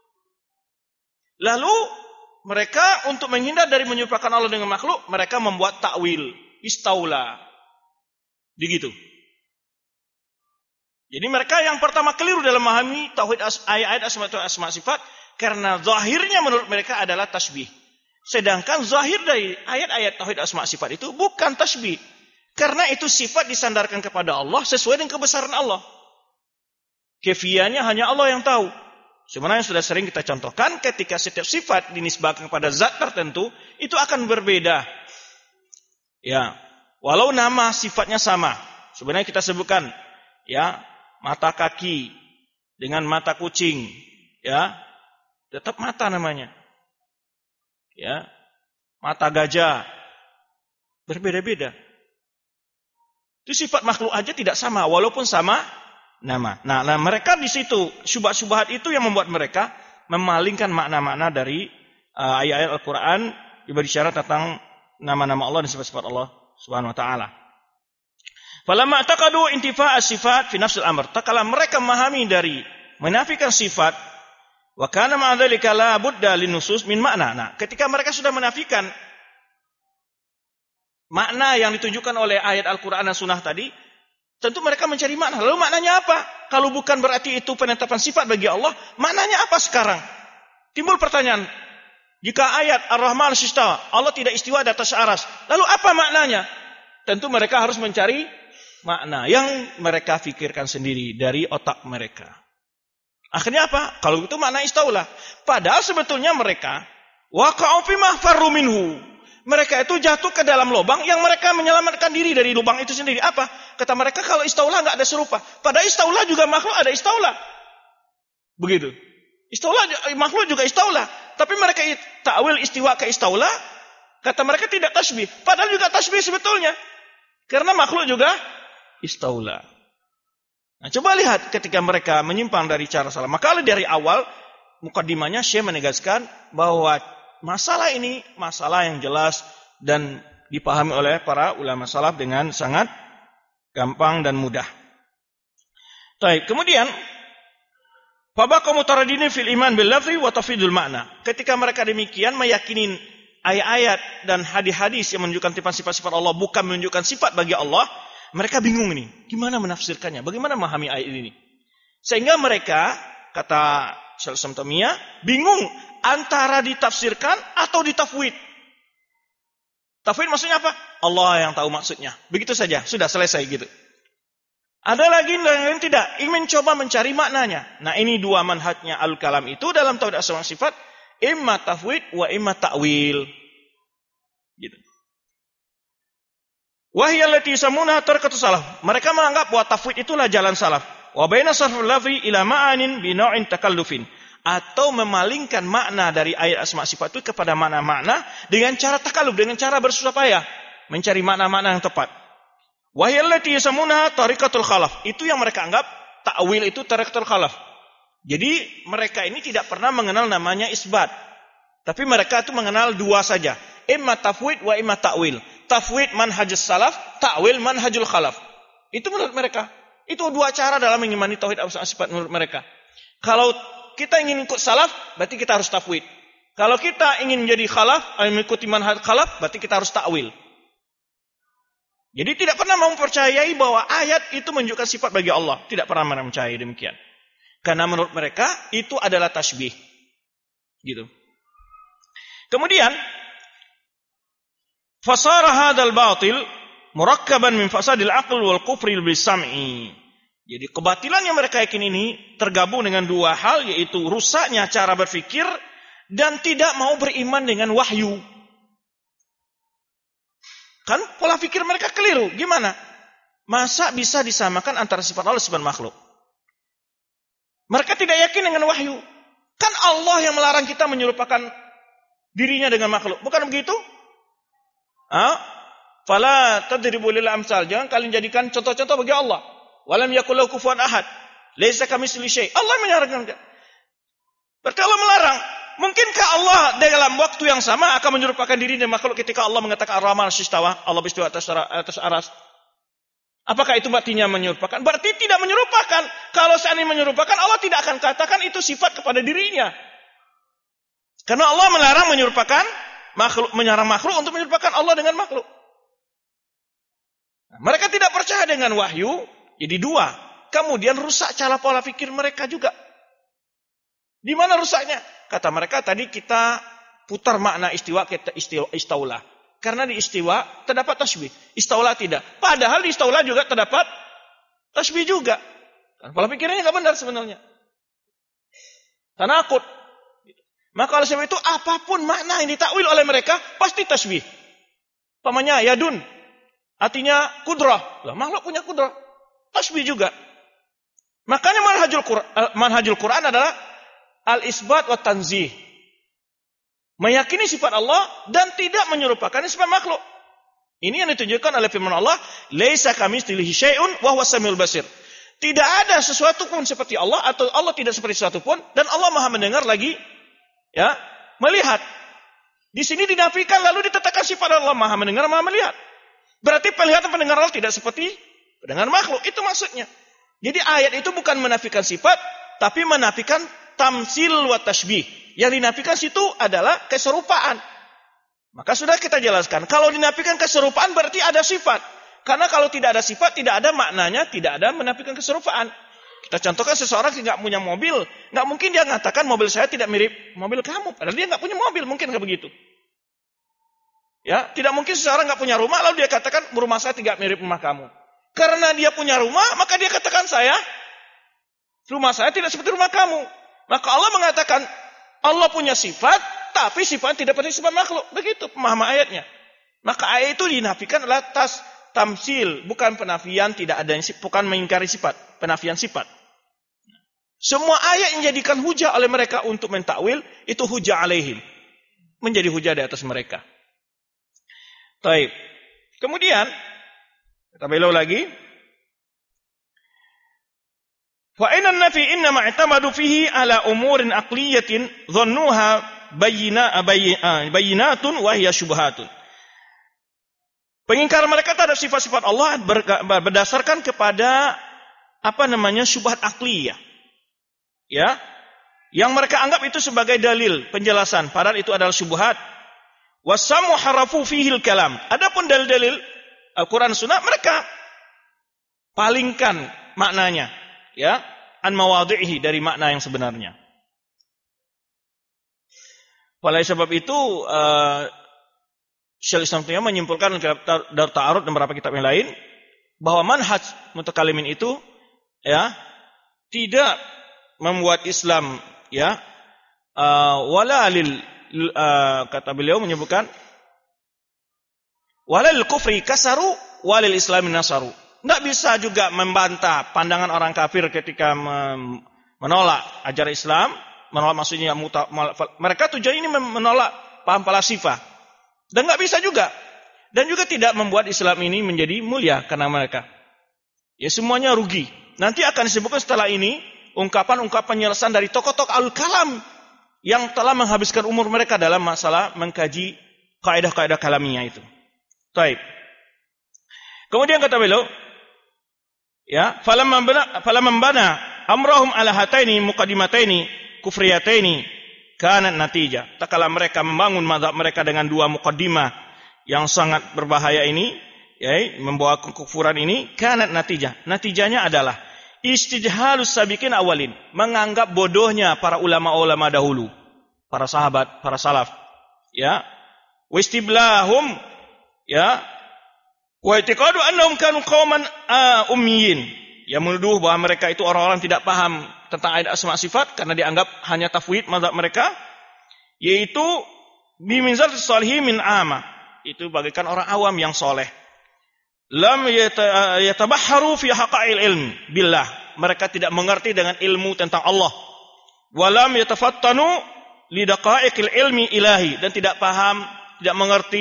Lalu mereka untuk menghindar dari menyerupakan Allah dengan makhluk, mereka membuat takwil, istaula. Begitu. Jadi mereka yang pertama keliru dalam memahami tauhid ayat-ayat asma wa asma sifat karena zahirnya menurut mereka adalah tasbih. Sedangkan zahir dari ayat-ayat tauhid asma sifat itu bukan tasbih. Karena itu sifat disandarkan kepada Allah sesuai dengan kebesaran Allah. Kefiannya hanya Allah yang tahu. Sebenarnya sudah sering kita contohkan ketika setiap sifat dinisbahkan kepada zat tertentu itu akan berbeda. Ya, walau nama sifatnya sama. Sebenarnya kita sebutkan ya, mata kaki dengan mata kucing, ya. Tetap mata namanya. Ya. Mata gajah berbeda-beda. Itu sifat makhluk aja tidak sama walaupun sama nama. Nah, nah mereka di situ syubhat-syubhat itu yang membuat mereka memalingkan makna-makna dari uh, ayat-ayat Al-Qur'an yang berbicara tentang nama-nama Allah dan sifat-sifat Allah Subhanahu wa taala. Falamma taqadu intifa' as-sifat fi nafsil amr. Tatkala mereka memahami dari menafikan sifat wa kana ma'a dzalika la budda linusus min makna. Nah, ketika mereka sudah menafikan makna yang ditunjukkan oleh ayat Al-Qur'an dan sunnah tadi, tentu mereka mencari makna. Lalu maknanya apa? Kalau bukan berarti itu penetapan sifat bagi Allah, maknanya apa sekarang? Timbul pertanyaan. Jika ayat Ar-Rahman istawa, Allah tidak istiwa di atas arsy, lalu apa maknanya? Tentu mereka harus mencari makna yang mereka fikirkan sendiri dari otak mereka. Akhirnya apa? Kalau itu makna istaulah. Padahal sebetulnya mereka waqa'u fi ma farru minhu. Mereka itu jatuh ke dalam lubang yang mereka menyelamatkan diri dari lubang itu sendiri. Apa? Kata mereka kalau istaulah enggak ada serupa. Padahal istaulah juga makhluk ada istaulah. Begitu. Istaulah makhluk juga istaulah. Tapi mereka takwil istiwa ke istaulah, kata mereka tidak tasbih. Padahal juga tasbih sebetulnya. Karena makhluk juga istaulah. Nah, coba lihat ketika mereka menyimpang dari cara salah. Maka dari awal mukaddimahnya Syekh menegaskan bahwa masalah ini masalah yang jelas dan dipahami oleh para ulama salaf dengan sangat gampang dan mudah. Baik, kemudian fabaqa mutaradidin fil iman bil lafzi wa tafidul makna. Ketika mereka demikian meyakini ayat-ayat dan hadis-hadis yang menunjukkan sifat-sifat Allah bukan menunjukkan sifat bagi Allah, mereka bingung ini. Gimana menafsirkannya? Bagaimana memahami ayat ini? Sehingga mereka, kata Syekh Samtamiyah, bingung antara ditafsirkan atau ditafwid. Tafwid maksudnya apa? Allah yang tahu maksudnya. Begitu saja, sudah selesai gitu. Ada lagi yang tidak, ingin mencoba mencari maknanya. Nah, ini dua manhajnya al-kalam itu dalam tauhid asma sifat, imma tafwid wa imma ta'wil. Gitu. Wahiyal lati yusammuna tarqatu salaf. Mereka menganggap bahwa tafwid itulah jalan salaf. Wa baina sarful lafzi ila ma'anin bi naw'in takallufin. Atau memalingkan makna dari ayat asma sifat itu kepada makna-makna dengan cara takalluf, dengan cara bersusah payah mencari makna-makna yang tepat. Wahiyal lati yusammuna tariqatul khalaf. Itu yang mereka anggap ta'wil itu tariqatul khalaf. Jadi mereka ini tidak pernah mengenal namanya isbat. Tapi mereka itu mengenal dua saja. Imma tafwid wa imma ta'wil. Tafwid manhajus salaf, ta'wil manhajul khalaf. Itu menurut mereka. Itu dua cara dalam mengimani tauhid asma sifat menurut mereka. Kalau kita ingin ikut salaf, berarti kita harus tafwid. Kalau kita ingin menjadi khalaf, mengikuti manhaj khalaf, berarti kita harus ta'wil. Jadi tidak pernah mempercayai bahwa ayat itu menunjukkan sifat bagi Allah. Tidak pernah mempercayai demikian. Karena menurut mereka itu adalah tasbih. Gitu. Kemudian fasara hadzal batil murakkaban min fasadil aql wal kufri bis sam'i. Jadi kebatilan yang mereka yakini ini tergabung dengan dua hal, yaitu rusaknya cara berfikir dan tidak mau beriman dengan wahyu. Kan pola fikir mereka keliru. Gimana? Masa bisa disamakan antara sifat Allah dan sifat makhluk? Mereka tidak yakin dengan wahyu. Kan Allah yang melarang kita menyerupakan dirinya dengan makhluk. Bukan begitu? Ah, fala tadribu lil amsal. Jangan kalian jadikan contoh-contoh bagi Allah. Walam yakul lahu kufuwan ahad. Laisa kamitslihi syai'. Allah menyatakan. Berarti Allah melarang. Mungkinkah Allah dalam waktu yang sama akan menyerupakan diri dan makhluk ketika Allah mengatakan Ar-Rahman istawa, Allah beristiwa atas atas aras? Apakah itu artinya menyerupakan? Berarti tidak menyerupakan. Kalau seandainya menyerupakan, Allah tidak akan katakan itu sifat kepada dirinya. Karena Allah melarang menyerupakan makhluk, menyarang makhluk untuk menyerupakan Allah dengan makhluk. Nah, mereka tidak percaya dengan wahyu, jadi dua. Kemudian rusak cara pola pikir mereka juga. Di mana rusaknya? Kata mereka tadi kita putar makna istiwa kita istiwa istaulah. Karena di istiwa terdapat tasbih, istaula tidak. Padahal di istaula juga terdapat tasbih juga. Pola pikirnya nggak benar sebenarnya. Tanakut. Maka oleh sebab itu apapun makna yang ditakwil oleh mereka pasti tasbih. Pamannya yadun, artinya kudrah. Lah, makhluk punya kudrah. Tasbih juga. Makanya manhajul Quran, manhajul Quran adalah al-isbat wa tanzih. Meyakini sifat Allah dan tidak menyerupakan sifat makhluk. Ini yang ditunjukkan oleh firman Allah, "Laisa kamitslihi syai'un wa huwas samiul basir." Tidak ada sesuatu pun seperti Allah atau Allah tidak seperti sesuatu pun dan Allah Maha mendengar lagi ya, melihat. Di sini dinafikan lalu ditetapkan sifat Allah Maha mendengar, Maha melihat. Berarti penglihatan pendengar Allah tidak seperti pendengar makhluk. Itu maksudnya. Jadi ayat itu bukan menafikan sifat tapi menafikan tamsil wa tashbih. Yang dinafikan situ adalah keserupaan. Maka sudah kita jelaskan. Kalau dinafikan keserupaan berarti ada sifat. Karena kalau tidak ada sifat, tidak ada maknanya, tidak ada menafikan keserupaan. Kita contohkan seseorang yang nggak punya mobil. Nggak mungkin dia mengatakan mobil saya tidak mirip mobil kamu. Padahal dia nggak punya mobil. Mungkin nggak begitu. Ya, tidak mungkin seseorang nggak punya rumah lalu dia katakan rumah saya tidak mirip rumah kamu. Karena dia punya rumah, maka dia katakan saya, rumah saya tidak seperti rumah kamu. Maka Allah mengatakan, Allah punya sifat, tapi sifat tidak seperti sifat makhluk. Begitu pemahaman ayatnya. Maka ayat itu dinafikan adalah tas tamsil, bukan penafian tidak ada, bukan mengingkari sifat, penafian sifat. Semua ayat yang dijadikan hujah oleh mereka untuk mentakwil itu hujah alaihim, menjadi hujah di atas mereka. Baik. Kemudian kita belok lagi. Wa inna nafi inna ma'tamadu fihi ala umurin aqliyatin dhannuha bayyina bayyinatun wa hiya syubhatun. Pengingkar mereka terhadap sifat-sifat Allah berdasarkan kepada apa namanya syubhat akliyah. Ya. Yang mereka anggap itu sebagai dalil penjelasan, padahal itu adalah syubhat. Wasamu harafu fihil kalam. Adapun dalil-dalil Al-Qur'an Sunnah mereka palingkan maknanya. Ya, an mawadhihi dari makna yang sebenarnya. Oleh sebab itu uh, Syaikhul Islam Taimiyah menyimpulkan dalam Darut Ta'arud dan beberapa kitab yang lain bahwa manhaj mutakallimin itu ya tidak membuat Islam ya uh, wala lil uh, kata beliau menyebutkan wala lil kufri kasaru walil islamin nasaru. Tidak bisa juga membantah pandangan orang kafir ketika menolak ajaran Islam, menolak maksudnya muta, mereka tujuan ini menolak paham falasifah. Dan tidak bisa juga. Dan juga tidak membuat Islam ini menjadi mulia karena mereka. Ya semuanya rugi. Nanti akan disebutkan setelah ini ungkapan-ungkapan penyelesaian dari tokoh-tokoh al-kalam yang telah menghabiskan umur mereka dalam masalah mengkaji kaidah-kaidah kalamiah itu. Baik. Kemudian kata beliau, ya, falamma bana falamma bana amrahum ala hataini muqaddimataini kufriyataini kana natijah. Tak kala mereka membangun mazhab mereka dengan dua muqaddimah yang sangat berbahaya ini, ya, membawa kekufuran ini, kana natijah. Natijahnya adalah istijhalus sabiqin awalin, menganggap bodohnya para ulama-ulama dahulu, para sahabat, para salaf, ya. Wastiblahum, ya. Wa i'tiqadu annahum kanu qauman ummiyin. Yang menuduh bahwa mereka itu orang-orang tidak paham tentang ayat asma sifat karena dianggap hanya tafwid mazhab mereka, yaitu biminzal salihin min ama. Itu bagaikan orang awam yang soleh. Lam yatabahharu fi haqa'il ilm billah. Mereka tidak mengerti dengan ilmu tentang Allah. Walam yatafattanu li daqa'iqil ilmi ilahi, dan tidak paham, tidak mengerti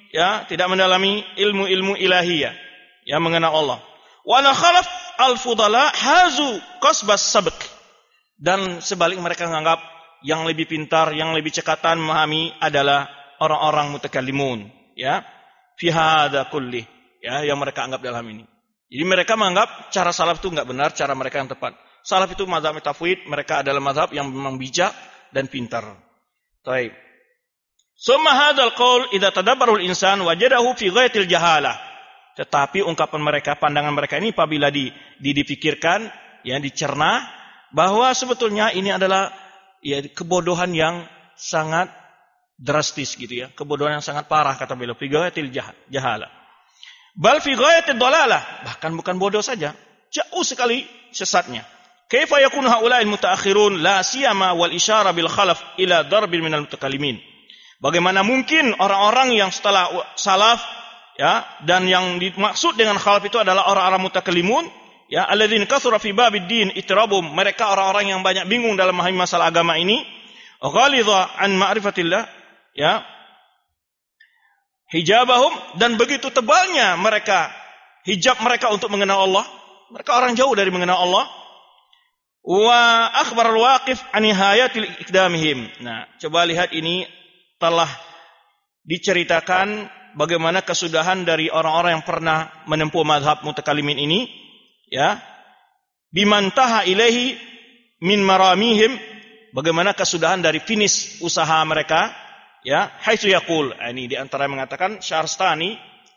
ya, tidak mendalami ilmu-ilmu ilahiyah yang mengenal Allah. Wa la khalaf al-fudala hazu qasbas sabq. Dan sebalik mereka menganggap yang lebih pintar, yang lebih cekatan memahami adalah orang-orang mutakallimun, ya. Fi hadza kulli, ya, yang mereka anggap dalam ini. Jadi mereka menganggap cara salaf itu enggak benar, cara mereka yang tepat. Salaf itu mazhab tafwid, mereka adalah mazhab yang memang bijak dan pintar. Baik. Summa hadzal qaul idza tadabbarul insan wajadahu fi ghayatil jahalah. Tetapi ungkapan mereka, pandangan mereka ini apabila di, di dipikirkan, ya, dicerna, bahwa sebetulnya ini adalah, ya, kebodohan yang sangat drastis gitu, ya, kebodohan yang sangat parah, kata beliau, fi ghayatil jahalah. Bal fi ghayatil dalalah, bahkan bukan bodoh saja, jauh sekali sesatnya. Kaifa yakunu haula'il mutaakhirun la siyama wal isyara bil khalaf ila darbin minal mutakallimin. Bagaimana mungkin orang-orang yang setelah salaf, ya, dan yang dimaksud dengan khalaf itu adalah orang-orang mutakallimun, ya, alladzina katsura fi babid din itrabum, mereka orang-orang yang banyak bingung dalam memahami masalah agama ini, ghalidha an ma'rifatillah, ya, hijabahum, dan begitu tebalnya mereka, hijab mereka untuk mengenal Allah, mereka orang jauh dari mengenal Allah. Wa akhbar al-waqif an nihayatil iqdamihim. Nah, coba lihat ini telah diceritakan bagaimana kesudahan dari orang-orang yang pernah menempuh mazhab mutakallimin ini, ya, bimantaha ilaihi min maramihim, bagaimana kesudahan dari finish usaha mereka, ya, haitsu yaqul, ini di antara yang mengatakan Syahrastani,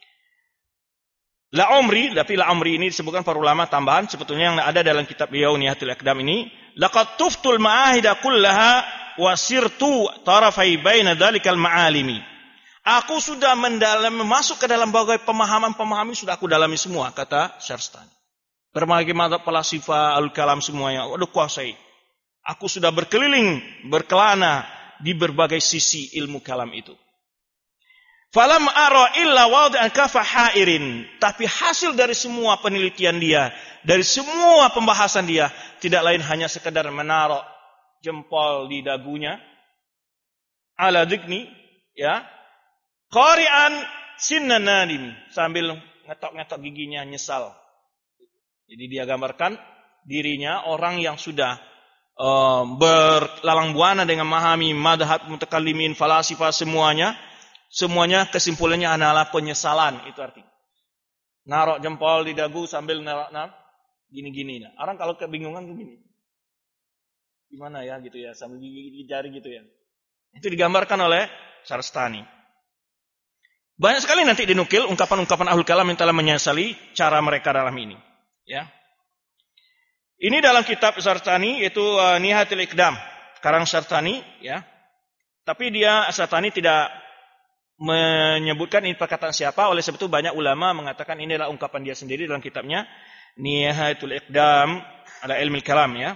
la umri, tapi la umri ini disebutkan para ulama tambahan sebetulnya yang ada dalam kitab beliau Nihayatul Iqdam ini, laqad tuftul ma'ahida kullaha wasirtu tarafai baina dzalikal ma'alimi. Aku sudah mendalam masuk ke dalam berbagai pemahaman-pemahaman, sudah aku dalami semua, kata Syahrastani. Berbagai mazhab falsafah, al-kalam semuanya udah kuasai. Aku sudah berkeliling, berkelana di berbagai sisi ilmu kalam itu. Falam ara illa wadi'an kafa hairin. Tapi hasil dari semua penelitian dia, dari semua pembahasan dia, tidak lain hanya sekedar menaruh jempol di dagunya, ala dhikni, ya, qari'an sinnan nadim, sambil ngetok-ngetok giginya nyesal. Jadi dia gambarkan dirinya orang yang sudah uh, berlalang buana dengan memahami madhab mutakallimin, falasifah semuanya, semuanya kesimpulannya adalah penyesalan, itu artinya. Naruh jempol di dagu sambil naruh nah, gini-gini. Nah, orang kalau kebingungan begini. Gimana ya gitu ya, sambil gigi jari gitu ya. Itu digambarkan oleh Syahrastani. Banyak sekali nanti dinukil ungkapan-ungkapan ahlul kalam yang telah menyesali cara mereka dalam ini, ya. Ini dalam kitab Syahrastani yaitu uh, Nihayatul Iqdam, karang Syahrastani, ya. Tapi dia Syahrastani tidak menyebutkan ini perkataan siapa, oleh sebab itu banyak ulama mengatakan ini adalah ungkapan dia sendiri dalam kitabnya Nihayatul Iqdam ala Ilmil Kalam, ya.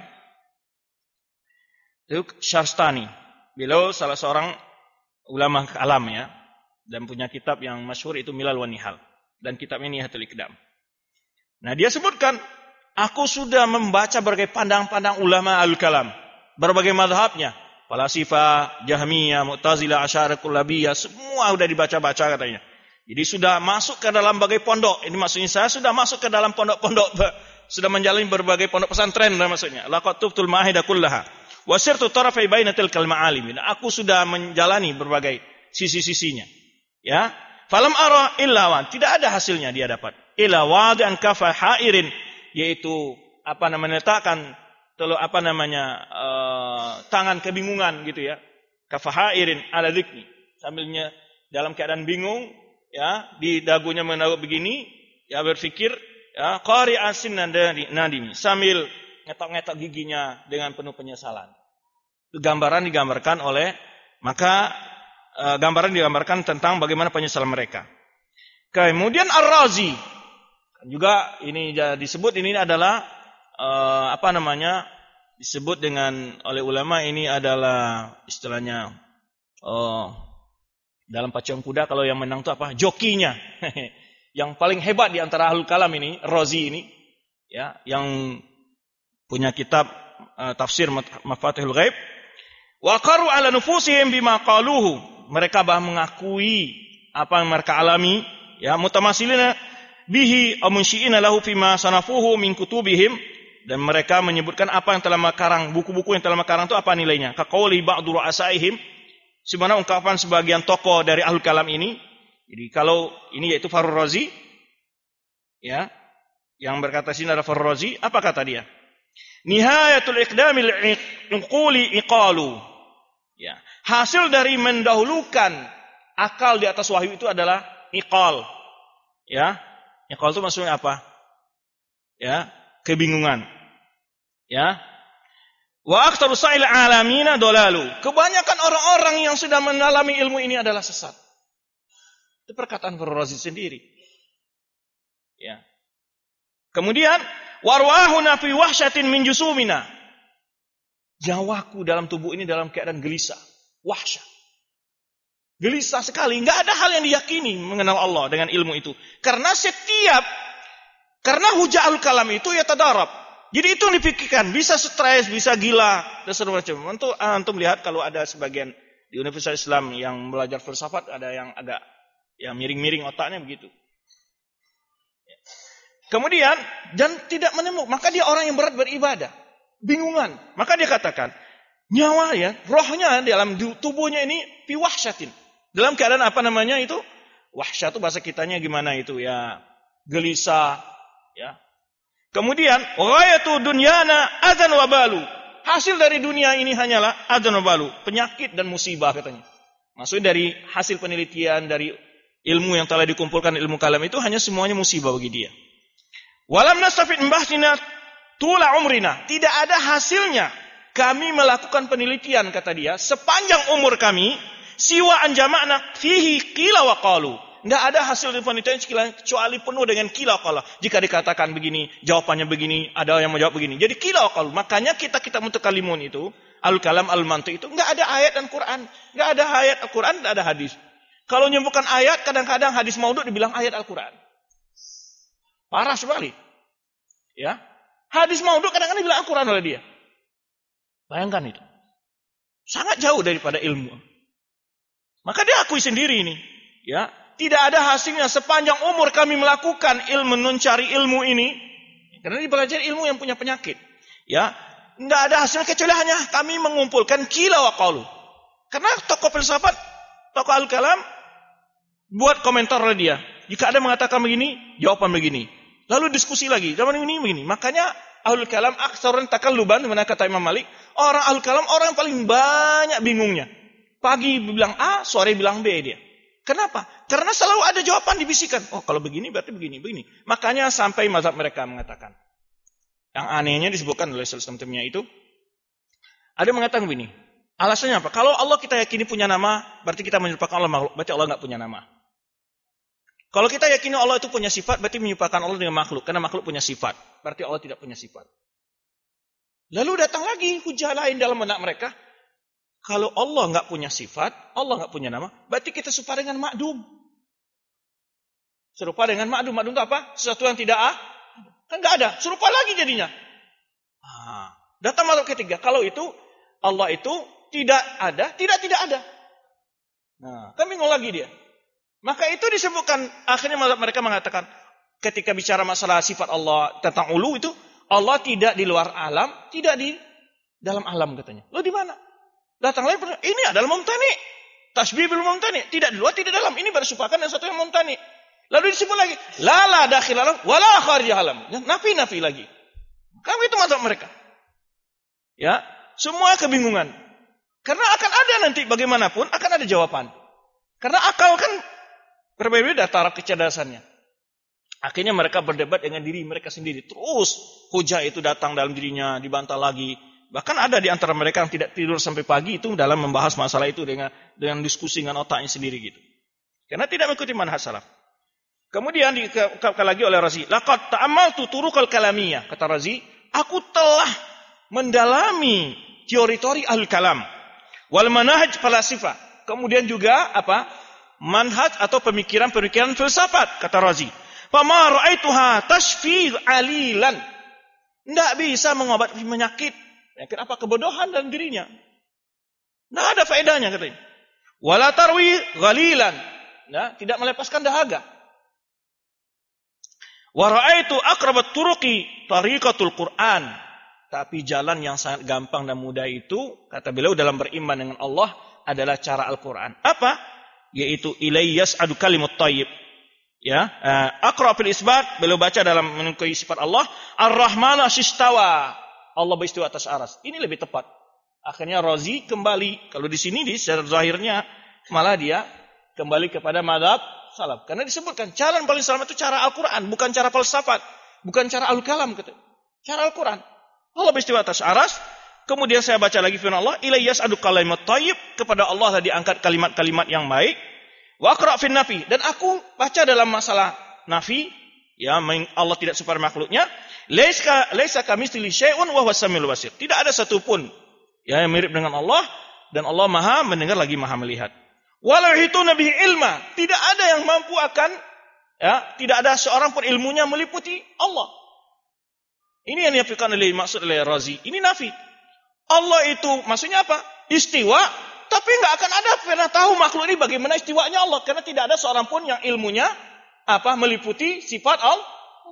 Itu Syahrastani. Beliau salah seorang ulama kalam, ya, dan punya kitab yang masyhur itu Milal wa Nihal, dan kitab ini Nihayatul Iqdam. Nah, dia sebutkan, aku sudah membaca berbagai pandang-pandang ulama al-kalam, berbagai mazhabnya, falasifah, Jahmiyah, Mu'tazilah, Asy'ariyah, Kullabiyah, semua sudah dibaca-baca katanya. Jadi sudah masuk ke dalam berbagai pondok. Ini maksudnya saya sudah masuk ke dalam pondok-pondok, sudah menjalani berbagai pondok pesantren, maksudnya. Laqad tuftul ma'ahida kullaha wasirtu tarafai baina tilkal ma'alim. Aku sudah menjalani berbagai sisi-sisinya, ya. Falam ara illa wa, tidak ada hasilnya dia dapat. Illa wadi'an kafa hairin, yaitu apa namanya, letakkan telu apa namanya uh, tangan kebingungan gitu, ya. Kafa hairin ala dzikni, sambilnya dalam keadaan bingung, ya, di dagunya menaruh begini, ya, berfikir, ya, qari'an sinnan nadim, sambil ngetok-ngetok giginya dengan penuh penyesalan. Itu gambaran digambarkan oleh, maka e, gambaran digambarkan tentang bagaimana penyesalan mereka. Kemudian Ar-Razi juga ini disebut, ini adalah e, apa namanya, disebut dengan oleh ulama ini adalah istilahnya e, dalam pacuan kuda, kalau yang menang itu apa? Jokinya. Yang paling hebat di antara ahlul kalam ini, Razi ini, ya, yang punya kitab uh, tafsir Mafatihul Ghaib. Wa qaru ala nufusihim bima qaluhu. Mereka bah mengakui apa yang mereka alami, ya, mutamasilina bihi aw munsyi'ina lahu fima sanafuhu min kutubihim, dan mereka menyebutkan apa yang telah makarang, buku-buku yang telah makarang itu apa nilainya. Kaqauli ba'du ru'asaihim, sebagaimana ungkapan sebagian tokoh dari Ahlul Kalam ini. Jadi kalau ini yaitu Fakhrur Razi, ya, yang berkata sini adalah Fakhrur Razi, apa kata dia? Nihayatul iqdamil uquli iqalu. Ya, hasil dari mendahulukan akal di atas wahyu itu adalah iqal. Ya, iqal itu maksudnya apa? Ya, kebingungan. Ya. Wa aktsaru sa'il alamina dolalu. Kebanyakan orang-orang yang sudah mengalami ilmu ini adalah sesat. Itu perkataan Fakhrur Razi sendiri. Ya. Kemudian warwahuna fi wahsyatin min jusumina. Nyawaku dalam tubuh ini dalam keadaan gelisah, wahsyah. Gelisah sekali, enggak ada hal yang diyakini mengenal Allah dengan ilmu itu. Karena setiap karena hujahul kalam itu ya tadarab. Jadi itu yang dipikirkan, bisa stres, bisa gila, dan macam. Untuk antum lihat kalau ada sebagian di Universitas Islam yang belajar filsafat, ada yang agak yang miring-miring otaknya begitu. Kemudian dan tidak menemukan, maka dia orang yang berat beribadah, bingungan. Maka dia katakan, nyawa ya, rohnya dalam tubuhnya ini fi wahsyatin. Dalam keadaan apa namanya itu? Wahsyah itu bahasa kitanya gimana itu ya? Gelisah, ya. Kemudian ghayatu dunyana adzan wa balu. Hasil dari dunia ini hanyalah adzan wa balu, penyakit dan musibah katanya. Maksudnya dari hasil penelitian dari ilmu yang telah dikumpulkan ilmu kalam itu hanya semuanya musibah bagi dia. Walam nastafid mbahsina tula umrina. Tidak ada hasilnya kami melakukan penelitian, kata dia, sepanjang umur kami, siwa anjama'na fihi qila wa qalu. Tidak ada hasil dari penelitian kecuali penuh dengan qila wa qala. Jika dikatakan begini, jawabannya begini, ada yang menjawab begini. Jadi qila wa qalu. Makanya kita-kita mutakalimun itu, al-kalam al-mantiq itu enggak ada ayat dan Quran. Enggak ada ayat Al-Quran, enggak ada hadis. Kalau menyebutkan ayat, kadang-kadang hadis maudhu dibilang ayat Al-Quran. Parah sekali. Ya. Hadis maudhu kadang-kadang dibilang Al-Quran oleh dia. Bayangkan itu. Sangat jauh daripada ilmu. Maka dia akui sendiri ini. Ya. Tidak ada hasilnya sepanjang umur kami melakukan ilmu, mencari ilmu ini. Karena dia belajar ilmu yang punya penyakit. Ya. Tidak ada hasilnya kecuali hanya kami mengumpulkan qila wa qalu. Karena tokoh filsafat, tokoh al-kalam, buat komentar oleh dia. Jika ada mengatakan begini, jawaban begini. Lalu diskusi lagi, zaman ini begini. Makanya ahlul kalam aktsaran takalluban, mana kata Imam Malik, orang ahlul kalam orang yang paling banyak bingungnya. Pagi bilang A, sore bilang B dia. Kenapa? Karena selalu ada jawaban dibisikkan. Oh, kalau begini berarti begini, begini. Makanya sampai mazhab mereka mengatakan. Yang anehnya disebutkan oleh sistemnya itu, ada yang mengatakan begini. Alasannya apa? Kalau Allah kita yakini punya nama, berarti kita menyerupakan Allah makhluk, berarti Allah enggak punya nama. Kalau kita yakini Allah itu punya sifat, berarti menyerupakan Allah dengan makhluk. Karena makhluk punya sifat. Berarti Allah tidak punya sifat. Lalu datang lagi hujah lain dalam benak mereka. Kalau Allah enggak punya sifat, Allah enggak punya nama, berarti kita serupa dengan ma'dum. Serupa dengan ma'dum. Ma'dum itu apa? Sesuatu yang tidak ada. Kan enggak ada. Serupa lagi jadinya. Ah, datang makhluk ketiga. Kalau itu, Allah itu tidak ada, tidak tidak ada. Nah, kan bingung lagi dia. Maka itu disebutkan, akhirnya mereka mengatakan, ketika bicara masalah sifat Allah tentang ulu itu, Allah tidak di luar alam, tidak di dalam alam katanya. Lo di mana? Datang lagi, ini adalah mumtani. Tasbih bil mumtani. Tidak di luar, tidak dalam. Ini bersepakat dengan satu yang mumtani. Lalu disebut lagi, la la dakhil alam, wala kharij alam. Nafi-nafi lagi. Kan itu mazhab mereka. Ya, semua kebingungan. Karena akan ada nanti bagaimanapun, akan ada jawaban. Karena akal kan berbeda taraf kecerdasannya. Akhirnya mereka berdebat dengan diri mereka sendiri. Terus hujah itu datang dalam dirinya, dibantah lagi. Bahkan ada di antara mereka yang tidak tidur sampai pagi itu dalam membahas masalah itu dengan dengan diskusi dengan otaknya sendiri gitu. Karena tidak mengikuti manhaj salaf. Kemudian dikatakan lagi oleh Razi, laqad ta'ammaltu turuqal kalamiyah, kata Razi, aku telah mendalami teori-teori al-kalam wal manhaj falasifah. Kemudian juga apa? Manhaj atau pemikiran-pemikiran filsafat, kata Razi. Fama ra'aituha tashfi alilan. Tidak bisa mengobati penyakit. Penyakit apa? Kebodohan dalam dirinya. Tidak ada faedahnya katanya. Wala tarwi ghalilan. nah, tidak melepaskan dahaga. Wa ra'aitu aqrabat turuqi tariqatul Qur'an. Tapi jalan yang sangat gampang dan mudah itu, kata beliau dalam beriman dengan Allah, adalah cara Al-Quran. Apa? Yaitu ilayyas adu kalimut tayyib. Ya, uh, aqra fil isbat, beliau baca dalam mengikuti sifat Allah, Ar-Rahman ashistawa. Allah beristiwa atas aras. Ini lebih tepat. Akhirnya Razi kembali, kalau di sini di secara zahirnya malah dia kembali kepada mazhab salaf. Karena disebutkan cara paling selamat itu cara Al-Quran, bukan cara falsafat, bukan cara al-kalam gitu. Cara Al-Quran. Allah beristiwa atas aras. Kemudian saya baca lagi firman Allah, ilayyas adu kalimat tayyib, kepada Allah diangkat kalimat-kalimat yang baik. Wa aqra fin nafi, dan aku baca dalam masalah nafi, ya, Allah tidak seperti makhluknya. Laisa laisa kamitslihi syai'un wa huwas samiul basir. Tidak ada satupun ya yang mirip dengan Allah, dan Allah Maha mendengar lagi Maha melihat. Wala yuhituna bihi ilma, tidak ada yang mampu akan, ya, tidak ada seorang pun ilmunya meliputi Allah. Ini yang diartikan oleh maksud oleh Razi. Ini nafi. Allah itu maksudnya apa? Istiwa, tapi nggak akan ada pernah tahu makhluk ini bagaimana istiwanya Allah, karena tidak ada seorang pun yang ilmunya apa meliputi sifat Allah.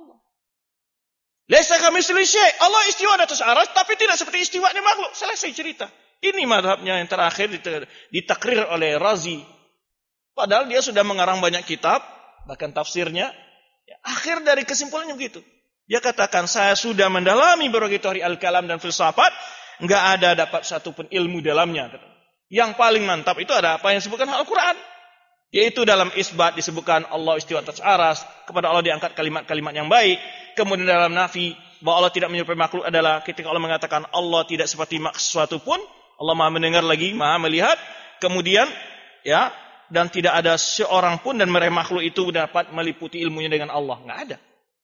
Laisa kamitslihi syai'. Allah istiwa di atas arsy, tapi tidak seperti istiwanya makhluk. Selesai cerita. Ini madhabnya yang terakhir ditakrir oleh Razi. Padahal dia sudah mengarang banyak kitab, bahkan tafsirnya. Ya, akhir dari kesimpulannya begitu. Dia katakan, saya sudah mendalami berbagai teori al-kalam dan filsafat, nggak ada dapat satupun ilmu dalamnya. Yang paling mantap itu ada apa yang disebutkan Al-Quran. Yaitu dalam isbat disebutkan Allah istiwa atas aras, kepada Allah diangkat kalimat-kalimat yang baik. Kemudian dalam nafi, bahwa Allah tidak menyerupai makhluk adalah ketika Allah mengatakan Allah tidak seperti sesuatu pun, Allah Maha mendengar lagi, Maha melihat. Kemudian, ya, dan tidak ada seorang pun dan mereka makhluk itu dapat meliputi ilmunya dengan Allah. Nggak ada.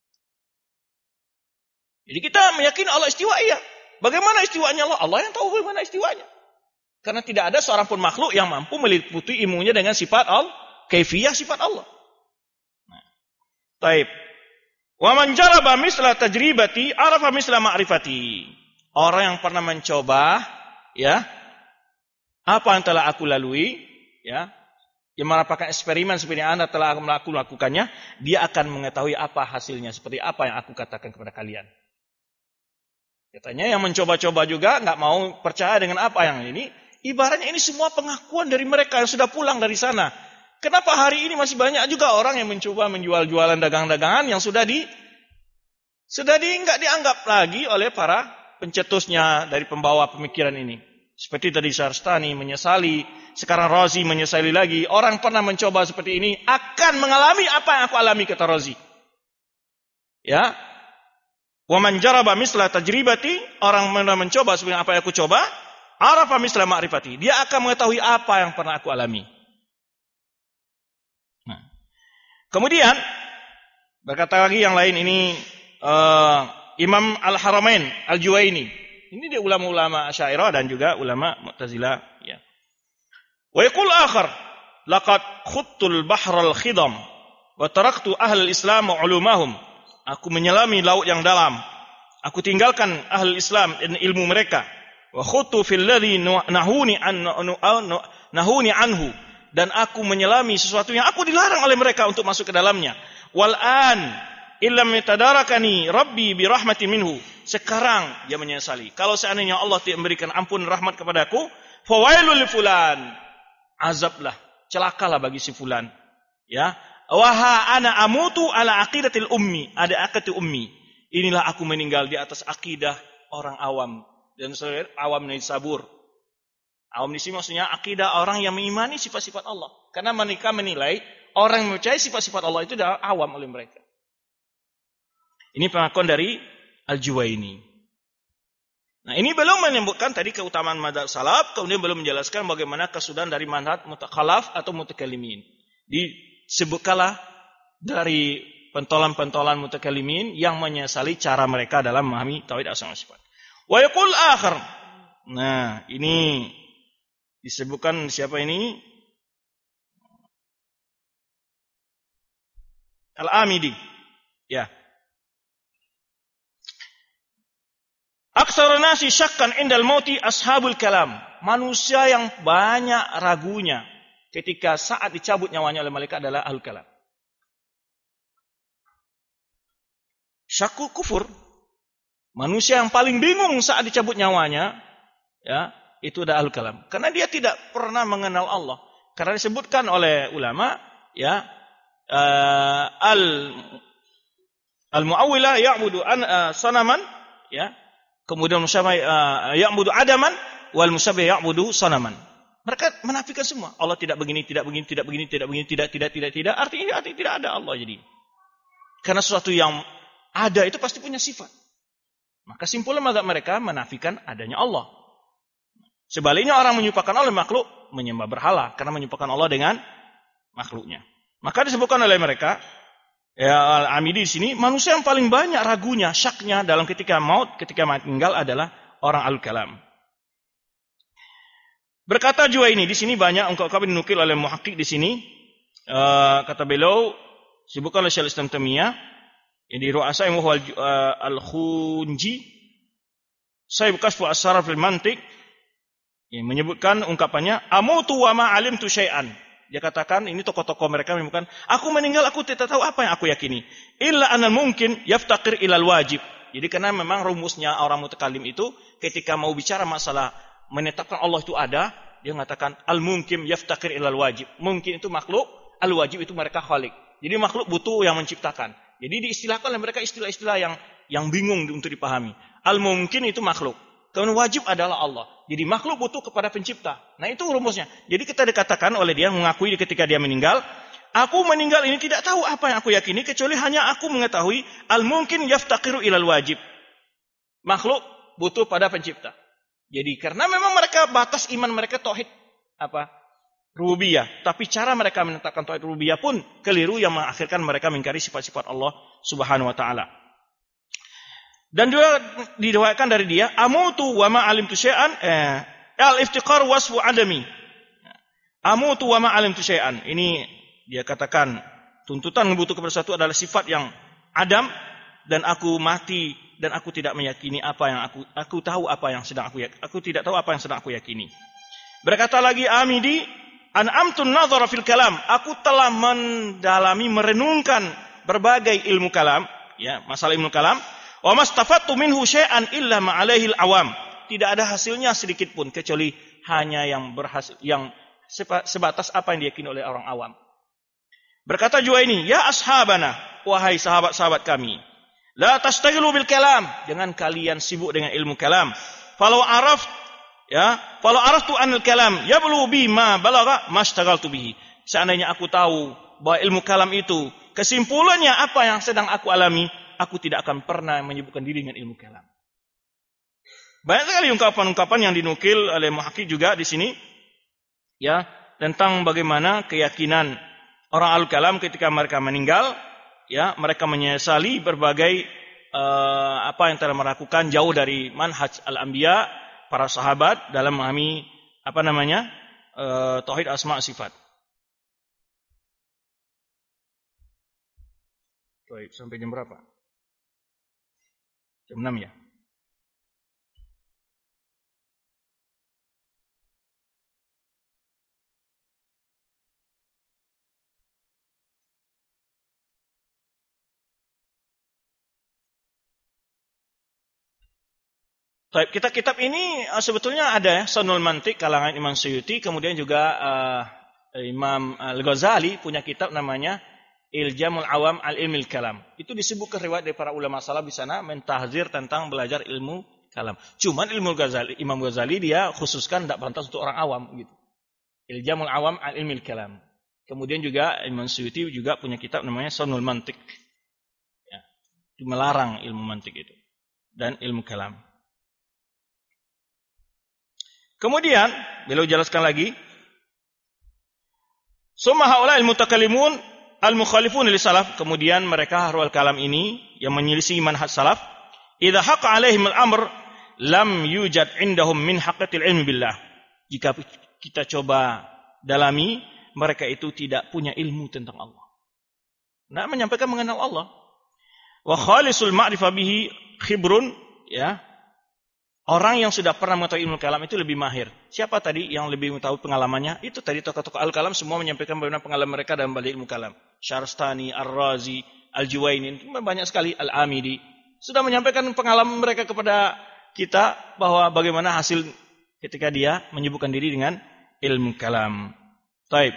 Jadi kita meyakini Allah istiwa, iya. Bagaimana istiwanya Allah? Allah yang tahu bagaimana istiwanya. Karena tidak ada seorang pun makhluk yang mampu meliputi ilmunya dengan sifat Allah, kaifiyah sifat Allah. Nah. Taib. Wa man jaraba misla tajribati arafa misla ma'rifati. Orang yang pernah mencoba, ya, apa yang telah aku lalui, ya, yang melakukan eksperimen seperti Anda telah aku lakukannya, dia akan mengetahui apa hasilnya, seperti apa yang aku katakan kepada kalian. Katanya yang mencoba-coba juga nggak mau percaya dengan apa yang ini. Ibaratnya ini semua pengakuan dari mereka yang sudah pulang dari sana. Kenapa hari ini masih banyak juga orang yang mencoba menjual-jualan dagangan-dagangan yang sudah di sudah di nggak dianggap lagi oleh para pencetusnya dari pembawa pemikiran ini. Seperti tadi Syarstani menyesali, sekarang Razi menyesali lagi. Orang pernah mencoba seperti ini akan mengalami apa yang aku alami, kata Razi. Ya. Wa man jaraba misla tajribati, orang pernah mencoba seperti apa yang aku coba, arafa misla ma'rifati, dia akan mengetahui apa yang pernah aku alami. Nah. Kemudian berkata lagi yang lain ini uh, Imam Al-Haramain Al-Juwaini. Ini dia ulama-ulama Asy'ariyah dan juga ulama Mu'tazilah, ya. Wa yaqul akhar, laqad khuttul bahral khidam wa taraktu ahlul Islam wa ulumahum. Aku menyelami laut yang dalam. Aku tinggalkan ahli Islam dan ilmu mereka. Wa khutu fil ladzi nahuni an nahuni anhu, dan aku menyelami sesuatu yang aku dilarang oleh mereka untuk masuk ke dalamnya. Wal an illam yatadarakani rabbi bi rahmatin minhu. Sekarang dia menyesali. Kalau seandainya Allah tidak memberikan ampun rahmat kepadaku, fawailul li fulan. Azablah, celakalah bagi si fulan. Ya. Waha ana amutu ala aqidatil ummi, ada akidati ummi. Inilah aku meninggal di atas akidah orang awam. Dan awam ini sabur. Awam di sini maksudnya akidah orang yang mengimani sifat-sifat Allah. Karena mereka menilai orang yang percaya sifat-sifat Allah itu adalah awam oleh mereka. Ini pengakuan dari Al-Juwaini. Nah, ini belum menyebutkan tadi keutamaan mazhab salaf, kemudian belum menjelaskan bagaimana kesudahan dari mazhab mutakhalaf atau mutakallimin. Disebutkanlah dari pentolan-pentolan mutakallimin yang menyesali cara mereka dalam memahami tauhid asma wa sifat. Wa yaqul akhar. Nah, ini disebutkan siapa ini? Al-Amidi. Ya. Aksarun nasi syakkan indal mauti ashabul kalam. Manusia yang banyak ragunya, ketika saat dicabut nyawanya oleh malaikat adalah ahlul kalam. Syakku kufur. Manusia yang paling bingung saat dicabut nyawanya, ya, itu adalah ahlul kalam. Karena dia tidak pernah mengenal Allah. Karena disebutkan oleh ulama, ya, uh, al al-mu'awwilah ya'budu an uh, sanaman, ya. Kemudian musyabih uh, ya'budu adaman wal musyabih ya'budu sanaman. Mereka menafikan semua. Allah tidak begini, tidak begini, tidak begini, tidak begini, tidak tidak tidak tidak. Artinya artinya tidak ada Allah jadi. Karena sesuatu yang ada itu pasti punya sifat. Maka simpulnya mazhab mereka menafikan adanya Allah. Sebaliknya orang menyumpahkan Allah makhluk menyembah berhala karena menyumpahkan Allah dengan makhluknya. Maka disebutkan oleh mereka, ya, Al-Amidi di sini, manusia yang paling banyak ragunya, syaknya dalam ketika maut, ketika mati tinggal adalah orang al-kalam. Berkata juga ini, di sini banyak ungkapan dinukil oleh muhakkik di sini. Uh, kata beliau, disebutkan oleh Syaikhul Islam Taimiyah, yang di Ru'asa yang wahwal uh, al-Khunji, saya kashfu asrar fil mantiq, yang menyebutkan ungkapannya, amutu wa ma alimtu syai'an. Dia katakan, ini tokoh-tokoh mereka menyebutkan, aku meninggal, aku tidak tahu apa yang aku yakini. Illa anal mungkin yaftaqir ilal wajib. Jadi karena memang rumusnya orang mutakalim itu, ketika mau bicara masalah menetapkan Allah itu ada, dia mengatakan, al-mungkin yaftaqir ilal wajib. Mungkin itu makhluk, al-wajib itu mereka khalik. Jadi makhluk butuh yang menciptakan. Jadi diistilahkan oleh mereka istilah-istilah yang yang bingung untuk dipahami. Al-mungkin itu makhluk. Kemudian wajib adalah Allah. Jadi makhluk butuh kepada pencipta. Nah itu rumusnya. Jadi kita dikatakan oleh dia, mengakui ketika dia meninggal, aku meninggal ini tidak tahu apa yang aku yakini, kecuali hanya aku mengetahui, al-mungkin yaftaqiru ilal wajib. Makhluk butuh pada pencipta. Jadi karena memang mereka batas iman mereka tauhid apa? Rububiyah. Tapi cara mereka menetapkan tauhid rububiyah pun keliru yang mengakhirkan mereka mengingkari sifat-sifat Allah Subhanahu wa taala. Dan juga diriwayatkan dari dia, amutu wa ma alimtu syai'an, eh, al-iftiqar wasfu adami. Amutu wa ma alimtu syai'an. Ini dia katakan tuntutan butuh kepada sesuatu adalah sifat yang adam, dan aku mati dan aku tidak meyakini apa yang aku aku tahu apa yang sedang aku yakini. Aku tidak tahu apa yang sedang aku yakini. Berkata lagi Amidi, an'amtun nadhara fil kalam. Aku telah mendalami merenungkan berbagai ilmu kalam, ya, masalah ilmu kalam. Wa mastafattu minhu syai'an illa ma 'alaihi al-awam. Tidak ada hasilnya sedikit pun kecuali hanya yang berhasil, yang sebatas apa yang diyakini oleh orang awam. Berkata juga ini, ya ashabana, wahai sahabat-sahabat kami, la tastaghilu bil kalam, jangan kalian sibuk dengan ilmu kalam. Falau araf, ya, falau araftu anil kalam yablu bi ma balagha mastaghaltu bihi. Seandainya aku tahu bahwa ilmu kalam itu kesimpulannya apa yang sedang aku alami, aku tidak akan pernah menyibukkan diri dengan ilmu kalam. Banyak sekali ungkapan-ungkapan yang dinukil oleh muhakkik juga di sini, ya, tentang bagaimana keyakinan orang al-kalam ketika mereka meninggal, ya, mereka menyesali berbagai uh, apa yang telah melakukan jauh dari manhaj al-anbiya, para sahabat dalam memahami apa namanya uh, tauhid asma sifat. Baik, sampai jam berapa? Jam enam ya. Baik, kitab-kitab ini uh, sebetulnya ada ya, Sanul Mantiq kalangan Imam Suyuti, kemudian juga uh, Imam Al-Ghazali punya kitab namanya Iljamul Awam al-Ilmil Kalam. Itu disebutkan riwayat dari para ulama salaf di sana mentahzir tentang belajar ilmu kalam. Cuman ilmu Ghazali, Imam Ghazali dia khususkan tidak pantas untuk orang awam gitu. Iljamul Awam al-Ilmil Kalam. Kemudian juga Imam Suyuti juga punya kitab namanya Sanul Mantiq. Ya, itu melarang ilmu mantik itu dan ilmu kalam. Kemudian beliau jelaskan lagi, summa haula'il mutakallimun al-mukhalifun li salaf, kemudian mereka ahlul kalam ini yang menyelisih manhaj salaf, idza haqa alaihim al-amr lam yujad indahum min haqqatil ilmi billah. Jika kita coba dalami, mereka itu tidak punya ilmu tentang Allah. Nah, menyampaikan mengenal Allah. Wa khalisul ma'rifah bihi khibrun, ya. Orang yang sudah pernah mengetahui ilmu kalam itu lebih mahir. Siapa tadi yang lebih mengetahui pengalamannya? Itu tadi tokoh-tokoh al-kalam semua menyampaikan bagaimana pengalaman mereka dalam balik ilmu kalam. Syarastani, Ar-Razi, Al-Juwaini, banyak sekali, Al-Amidi. Sudah menyampaikan pengalaman mereka kepada kita bahwa bagaimana hasil ketika dia menyibukkan diri dengan ilmu kalam. Taib.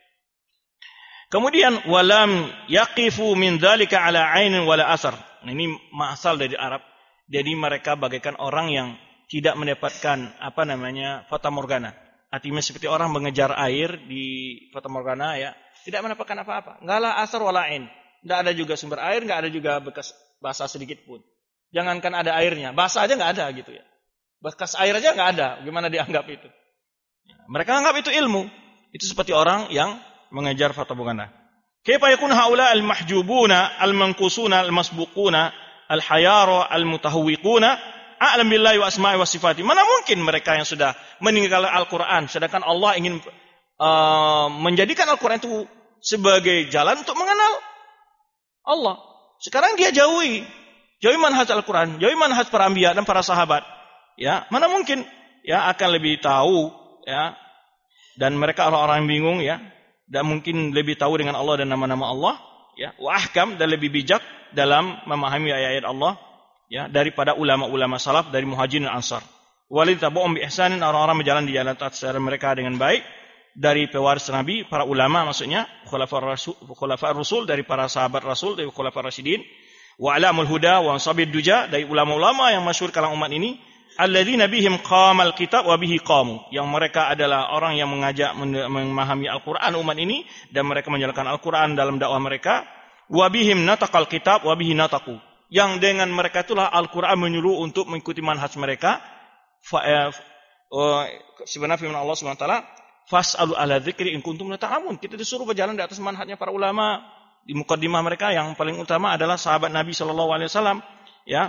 Kemudian walam yaqifu min dzalika ala ainin wala asar. Nah, ini asal dari Arab. Jadi mereka bagaikan orang yang tidak mendapatkan apa namanya fata morgana. Artinya seperti orang mengejar air di fata morgana ya, tidak mendapatkan apa-apa. Enggak lah asar wala ain. Enggak ada juga sumber air, enggak ada juga bekas basah sedikit pun. Jangankan ada airnya, basah aja enggak ada gitu ya. Bekas air aja enggak ada. Gimana dianggap itu? Mereka anggap itu ilmu. Itu seperti orang yang mengejar fata morgana. Kaifa yakun haula al-mahjubuna al-manqusuna al-masbuquna al-hayara al-mutahawwiquna a'lam billahi wa asma'i wa sifati. Mana mungkin mereka yang sudah meninggalkan Al-Qur'an sedangkan Allah ingin uh, menjadikan Al-Qur'an itu sebagai jalan untuk mengenal Allah. Sekarang dia jauhi, jauhi manhaj Al-Qur'an, jauhi manhaj para anbiya dan para sahabat. Ya, mana mungkin ya akan lebih tahu ya. Dan mereka orang-orang yang bingung ya, dan mungkin lebih tahu dengan Allah dan nama-nama Allah ya, wa ahkam dan lebih bijak dalam memahami ayat-ayat Allah ya daripada ulama-ulama salaf dari Muhajirin dan Ansar. Walid tabu'um bi ihsanin, orang-orang berjalan di jalan secara mereka dengan baik dari pewaris Nabi, para ulama maksudnya, khulafa rasul, khulafa rasul dari para sahabat Rasul, dari khulafa rasyidin, wa alamul huda wa ansabid duja dari ulama-ulama yang masyhur kalangan umat ini, alladzina bihim qamal kitab wa bihi qamu, yang mereka adalah orang yang mengajak memahami Al-Qur'an umat ini dan mereka menjalankan Al-Qur'an dalam dakwah mereka. Wa bihim nataqal kitab wa bihi nataqu, yang dengan mereka itulah Al-Qur'an menyuruh untuk mengikuti manhaj mereka. Fa eh, uh, sebenarnya firman Allah Subhanahu wa taala, fas'alu ala dzikri in kuntum la ta'lamun. Kita disuruh berjalan di atas manhajnya para ulama. Di mukaddimah mereka yang paling utama adalah sahabat Nabi sallallahu alaihi wasallam ya.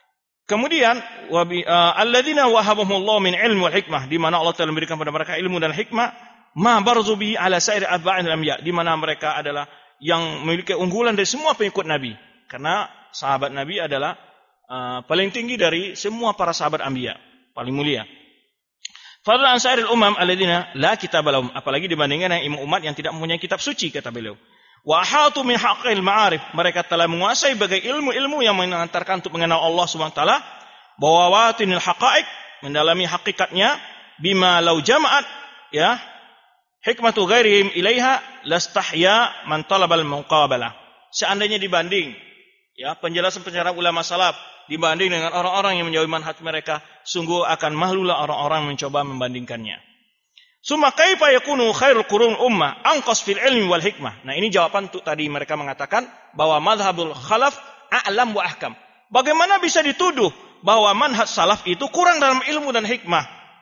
Kemudian wa bi uh, alladzina wahabahumullahu min ilmi wal hikmah, di mana Allah telah memberikan kepada mereka ilmu dan hikmah, ma barzu bi ala sa'ir atba'il anbiya, di mana mereka adalah yang memiliki unggulan dari semua pengikut Nabi. Karena sahabat Nabi adalah uh, paling tinggi dari semua para sahabat anbiya, paling mulia. Fadlan an sa'iril umam alladzina la kitaba lahum, apalagi dibandingkan dengan umat yang tidak mempunyai kitab suci, kata beliau. Wa ahatu min haqqil ma'arif, mereka telah menguasai bagai ilmu-ilmu yang mengantarkan untuk mengenal Allah Subhanahu wa taala, bawawatinil haqa'iq, mendalami hakikatnya, bima law jama'at ya hikmatu ghairihim ilaiha lastahya man talabal muqabalah. Seandainya dibanding ya penjelasan-penjelasan ulama salaf dibanding dengan orang-orang yang menjauhi manhaj mereka, sungguh akan malulah orang-orang mencoba membandingkannya. Summa kaifa yakunu khairul qurun ummah anqas fil ilmi wal hikmah. Nah, ini jawaban untuk tadi mereka mengatakan bahwa madhabul khalaf a'lam wa ahkam. Bagaimana bisa dituduh bahwa manhaj salaf itu kurang dalam ilmu dan hikmah?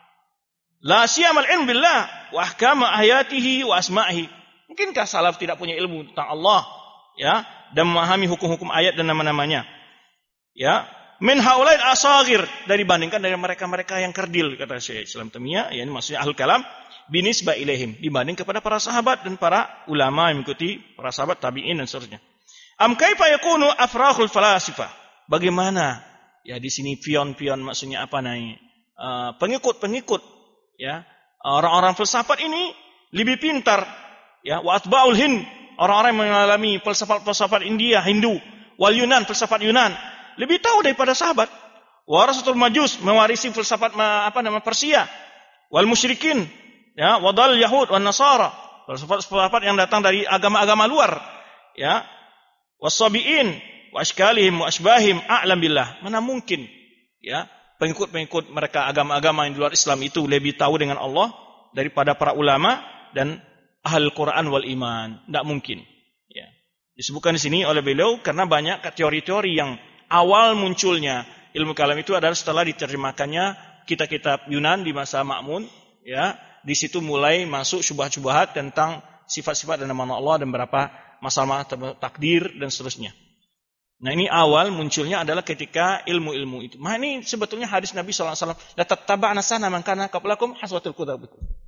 La siyamal ilm billah wa ahkam ayatihi wa asma'ihi. Mungkinkah salaf tidak punya ilmu tentang Allah ya dan memahami hukum-hukum ayat dan nama-namanya? Ya, min haulail asagir, dari bandingkan dari mereka-mereka yang kerdil, kata Syekh Islam Taimiyah, ya ini maksudnya ahlul kalam, binisba ilaihim, dibanding kepada para sahabat dan para ulama yang mengikuti para sahabat tabi'in dan seterusnya. Am kaifa yakunu afrakhul falasifah? Bagaimana ya di sini pion-pion maksudnya apa nih? Uh, pengikut-pengikut ya orang-orang filsafat ini lebih pintar ya, wa atba'ul Hind, orang-orang yang mengalami filsafat-filsafat India, Hindu, wal Yunan, filsafat Yunan, lebih tahu daripada sahabat. Warasatul Majus, mewarisi filsafat apa nama Persia, wal musyrikin ya, wadal Yahud wan Nasara, filsafat-filsafat yang datang dari agama-agama luar ya, wasabiin wa ashkalihim wa ashbahim a'lam billah. Mana mungkin ya pengikut-pengikut mereka agama-agama yang di luar Islam itu lebih tahu dengan Allah daripada para ulama dan ahli Quran wal iman? Tidak mungkin ya. Disebutkan di sini oleh beliau karena banyak teori-teori yang awal munculnya ilmu kalam itu adalah setelah diterjemahkannya kitab-kitab Yunan di masa Ma'mun ya. Di situ mulai masuk syubhat-syubhat tentang sifat-sifat dan nama Allah dan beberapa masalah takdir dan seterusnya. Nah, ini awal munculnya adalah ketika ilmu-ilmu itu. Nah, ini sebetulnya hadis Nabi sallallahu alaihi wasallam, la tattaba'na sana man kana qablakum haswatul qudab.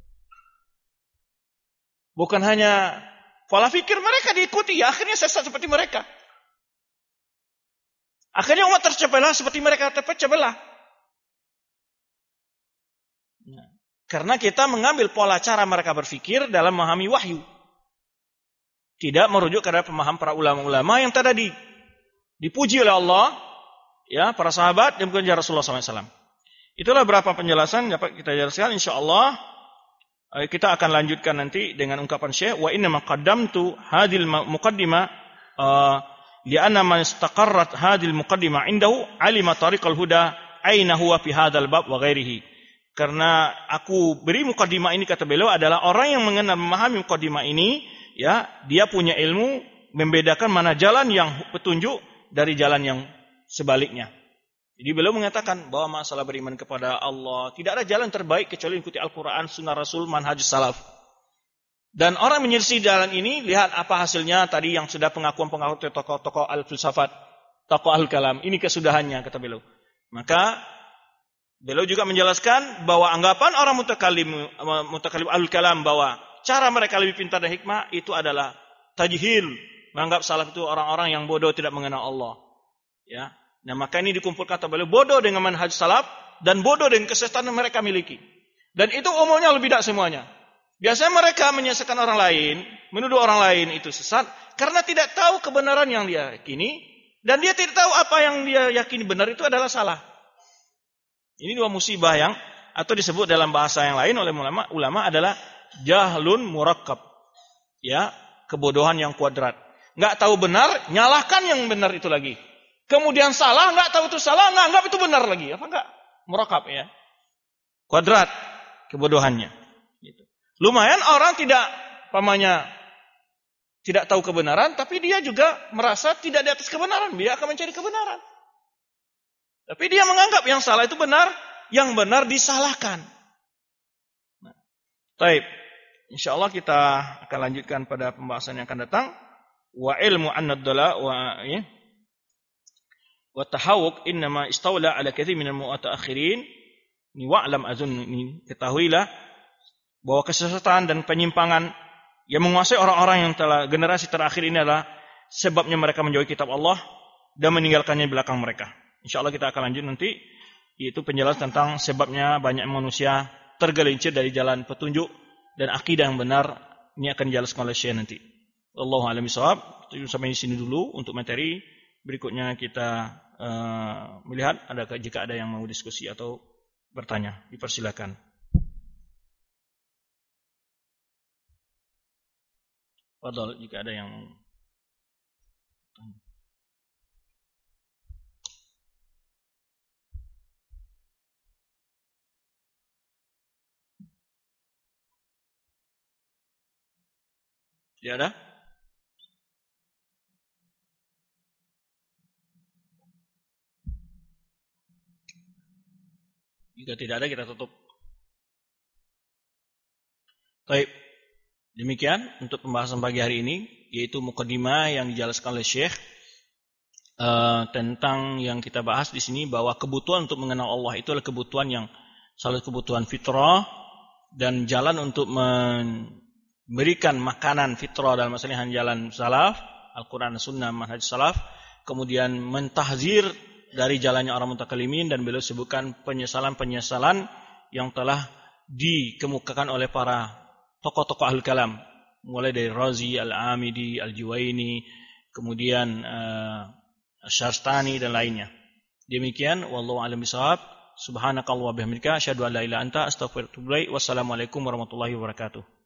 Bukan hanya pola fikir mereka diikuti, ya akhirnya sesat seperti mereka. Akhirnya umat tercebelah seperti mereka terpecah belah. Nah, karena kita mengambil pola cara mereka berpikir dalam memahami wahyu. Tidak merujuk kepada pemahaman para ulama-ulama yang tadi dipuji oleh Allah, ya, para sahabat dan juga Rasulullah shallallahu alaihi wasallam. Itulah beberapa penjelasan dapat kita jelaskan. Insyaallah kita akan lanjutkan nanti dengan ungkapan Syekh, wa inna ma qaddamtu hadhil muqaddimah uh, li'anna man istaqarrat hadhil muqaddimah indahu alima tariqal huda aina huwa fi hadzal bab wa ghairihi. Karena aku beri muqaddimah ini, kata beliau, adalah orang yang mengenal memahami muqaddimah ini, ya, dia punya ilmu membedakan mana jalan yang petunjuk dari jalan yang sebaliknya. Jadi beliau mengatakan bahwa masalah beriman kepada Allah tidak ada jalan terbaik kecuali ikuti Al-Quran, Sunnah Rasul, manhaj salaf. Dan orang menyelisih jalan ini, lihat apa hasilnya tadi yang sudah pengakuan-pengakuan tokoh-tokoh al-filsafat, tokoh al-kalam. Ini kesudahannya, kata beliau. Maka beliau juga menjelaskan bahwa anggapan orang mutakalim, mutakalim al-kalam bahwa cara mereka lebih pintar dan hikmah itu adalah tajhil, menganggap salaf itu orang-orang yang bodoh, tidak mengenal Allah. Ya. Nah, maka ini dikumpulkan, kata beliau, bodoh dengan manhaj salaf dan bodoh dengan kesesatan yang mereka miliki. Dan itu umumnya lebih tidak semuanya. Biasanya mereka menyesatkan orang lain, menuduh orang lain itu sesat karena tidak tahu kebenaran yang dia yakini, dan dia tidak tahu apa yang dia yakini benar itu adalah salah. Ini dua musibah yang, atau disebut dalam bahasa yang lain oleh ulama, ulama adalah jahlun murakkab. Ya, kebodohan yang kuadrat. Enggak tahu benar, nyalahkan yang benar itu lagi. Kemudian salah, enggak tahu itu salah, enggak anggap itu benar lagi. Apa enggak? Murakkab, ya. Kuadrat kebodohannya. Gitu. Lumayan orang tidak, pamanya tidak tahu kebenaran, tapi dia juga merasa tidak di atas kebenaran. Dia akan mencari kebenaran. Tapi dia menganggap yang salah itu benar, yang benar disalahkan. Nah, baik. Insyaallah kita akan lanjutkan pada pembahasan yang akan datang. Wa ilmu an-nadala wa ya. Wa tahawuk innama istawla ala katsir minal mu'taakhirin. Ni wa'lam azun, ini ketahuilah bahwa kesesatan dan penyimpangan yang menguasai orang-orang yang telah generasi terakhir ini adalah sebabnya mereka menjauhi kitab Allah dan meninggalkannya di belakang mereka. InsyaAllah kita akan lanjut nanti, yaitu penjelasan tentang sebabnya banyak manusia tergelincir dari jalan petunjuk dan akidah yang benar. Ini akan dijelaskan oleh Syekh nanti. Wallahu a'lam bishawab. Sampai di sini dulu untuk materi. Berikutnya kita uh, melihat adakah jika ada yang mau diskusi atau bertanya, dipersilakan. Fadhal, jika ada yang mau. Tidak ada? Jika tidak ada, kita tutup. Baik. Demikian untuk pembahasan pagi hari ini, yaitu muqaddimah yang dijelaskan oleh Syekh uh, tentang yang kita bahas di sini, bahwa kebutuhan untuk mengenal Allah itu adalah kebutuhan yang salah kebutuhan fitrah, dan jalan untuk memberikan makanan fitrah dalam masalah jalan salaf, Al-Quran, Sunnah, manhaj salaf, kemudian mentahzir dari jalannya orang mutakalimin, dan beliau sebutkan penyesalan-penyesalan yang telah dikemukakan oleh para tokoh-tokoh ahli kalam, mulai dari Razi, Al-Amidi, Al-Juwaini, kemudian uh, Syarstani dan lainnya. Demikian, wallahu a'lam bishawab. Subhanakallahumma wa bihamdika asyhadu an la ilaha illa anta astaghfiruka wa atubu ilaik. Wassalamualaikum warahmatullahi wabarakatuh.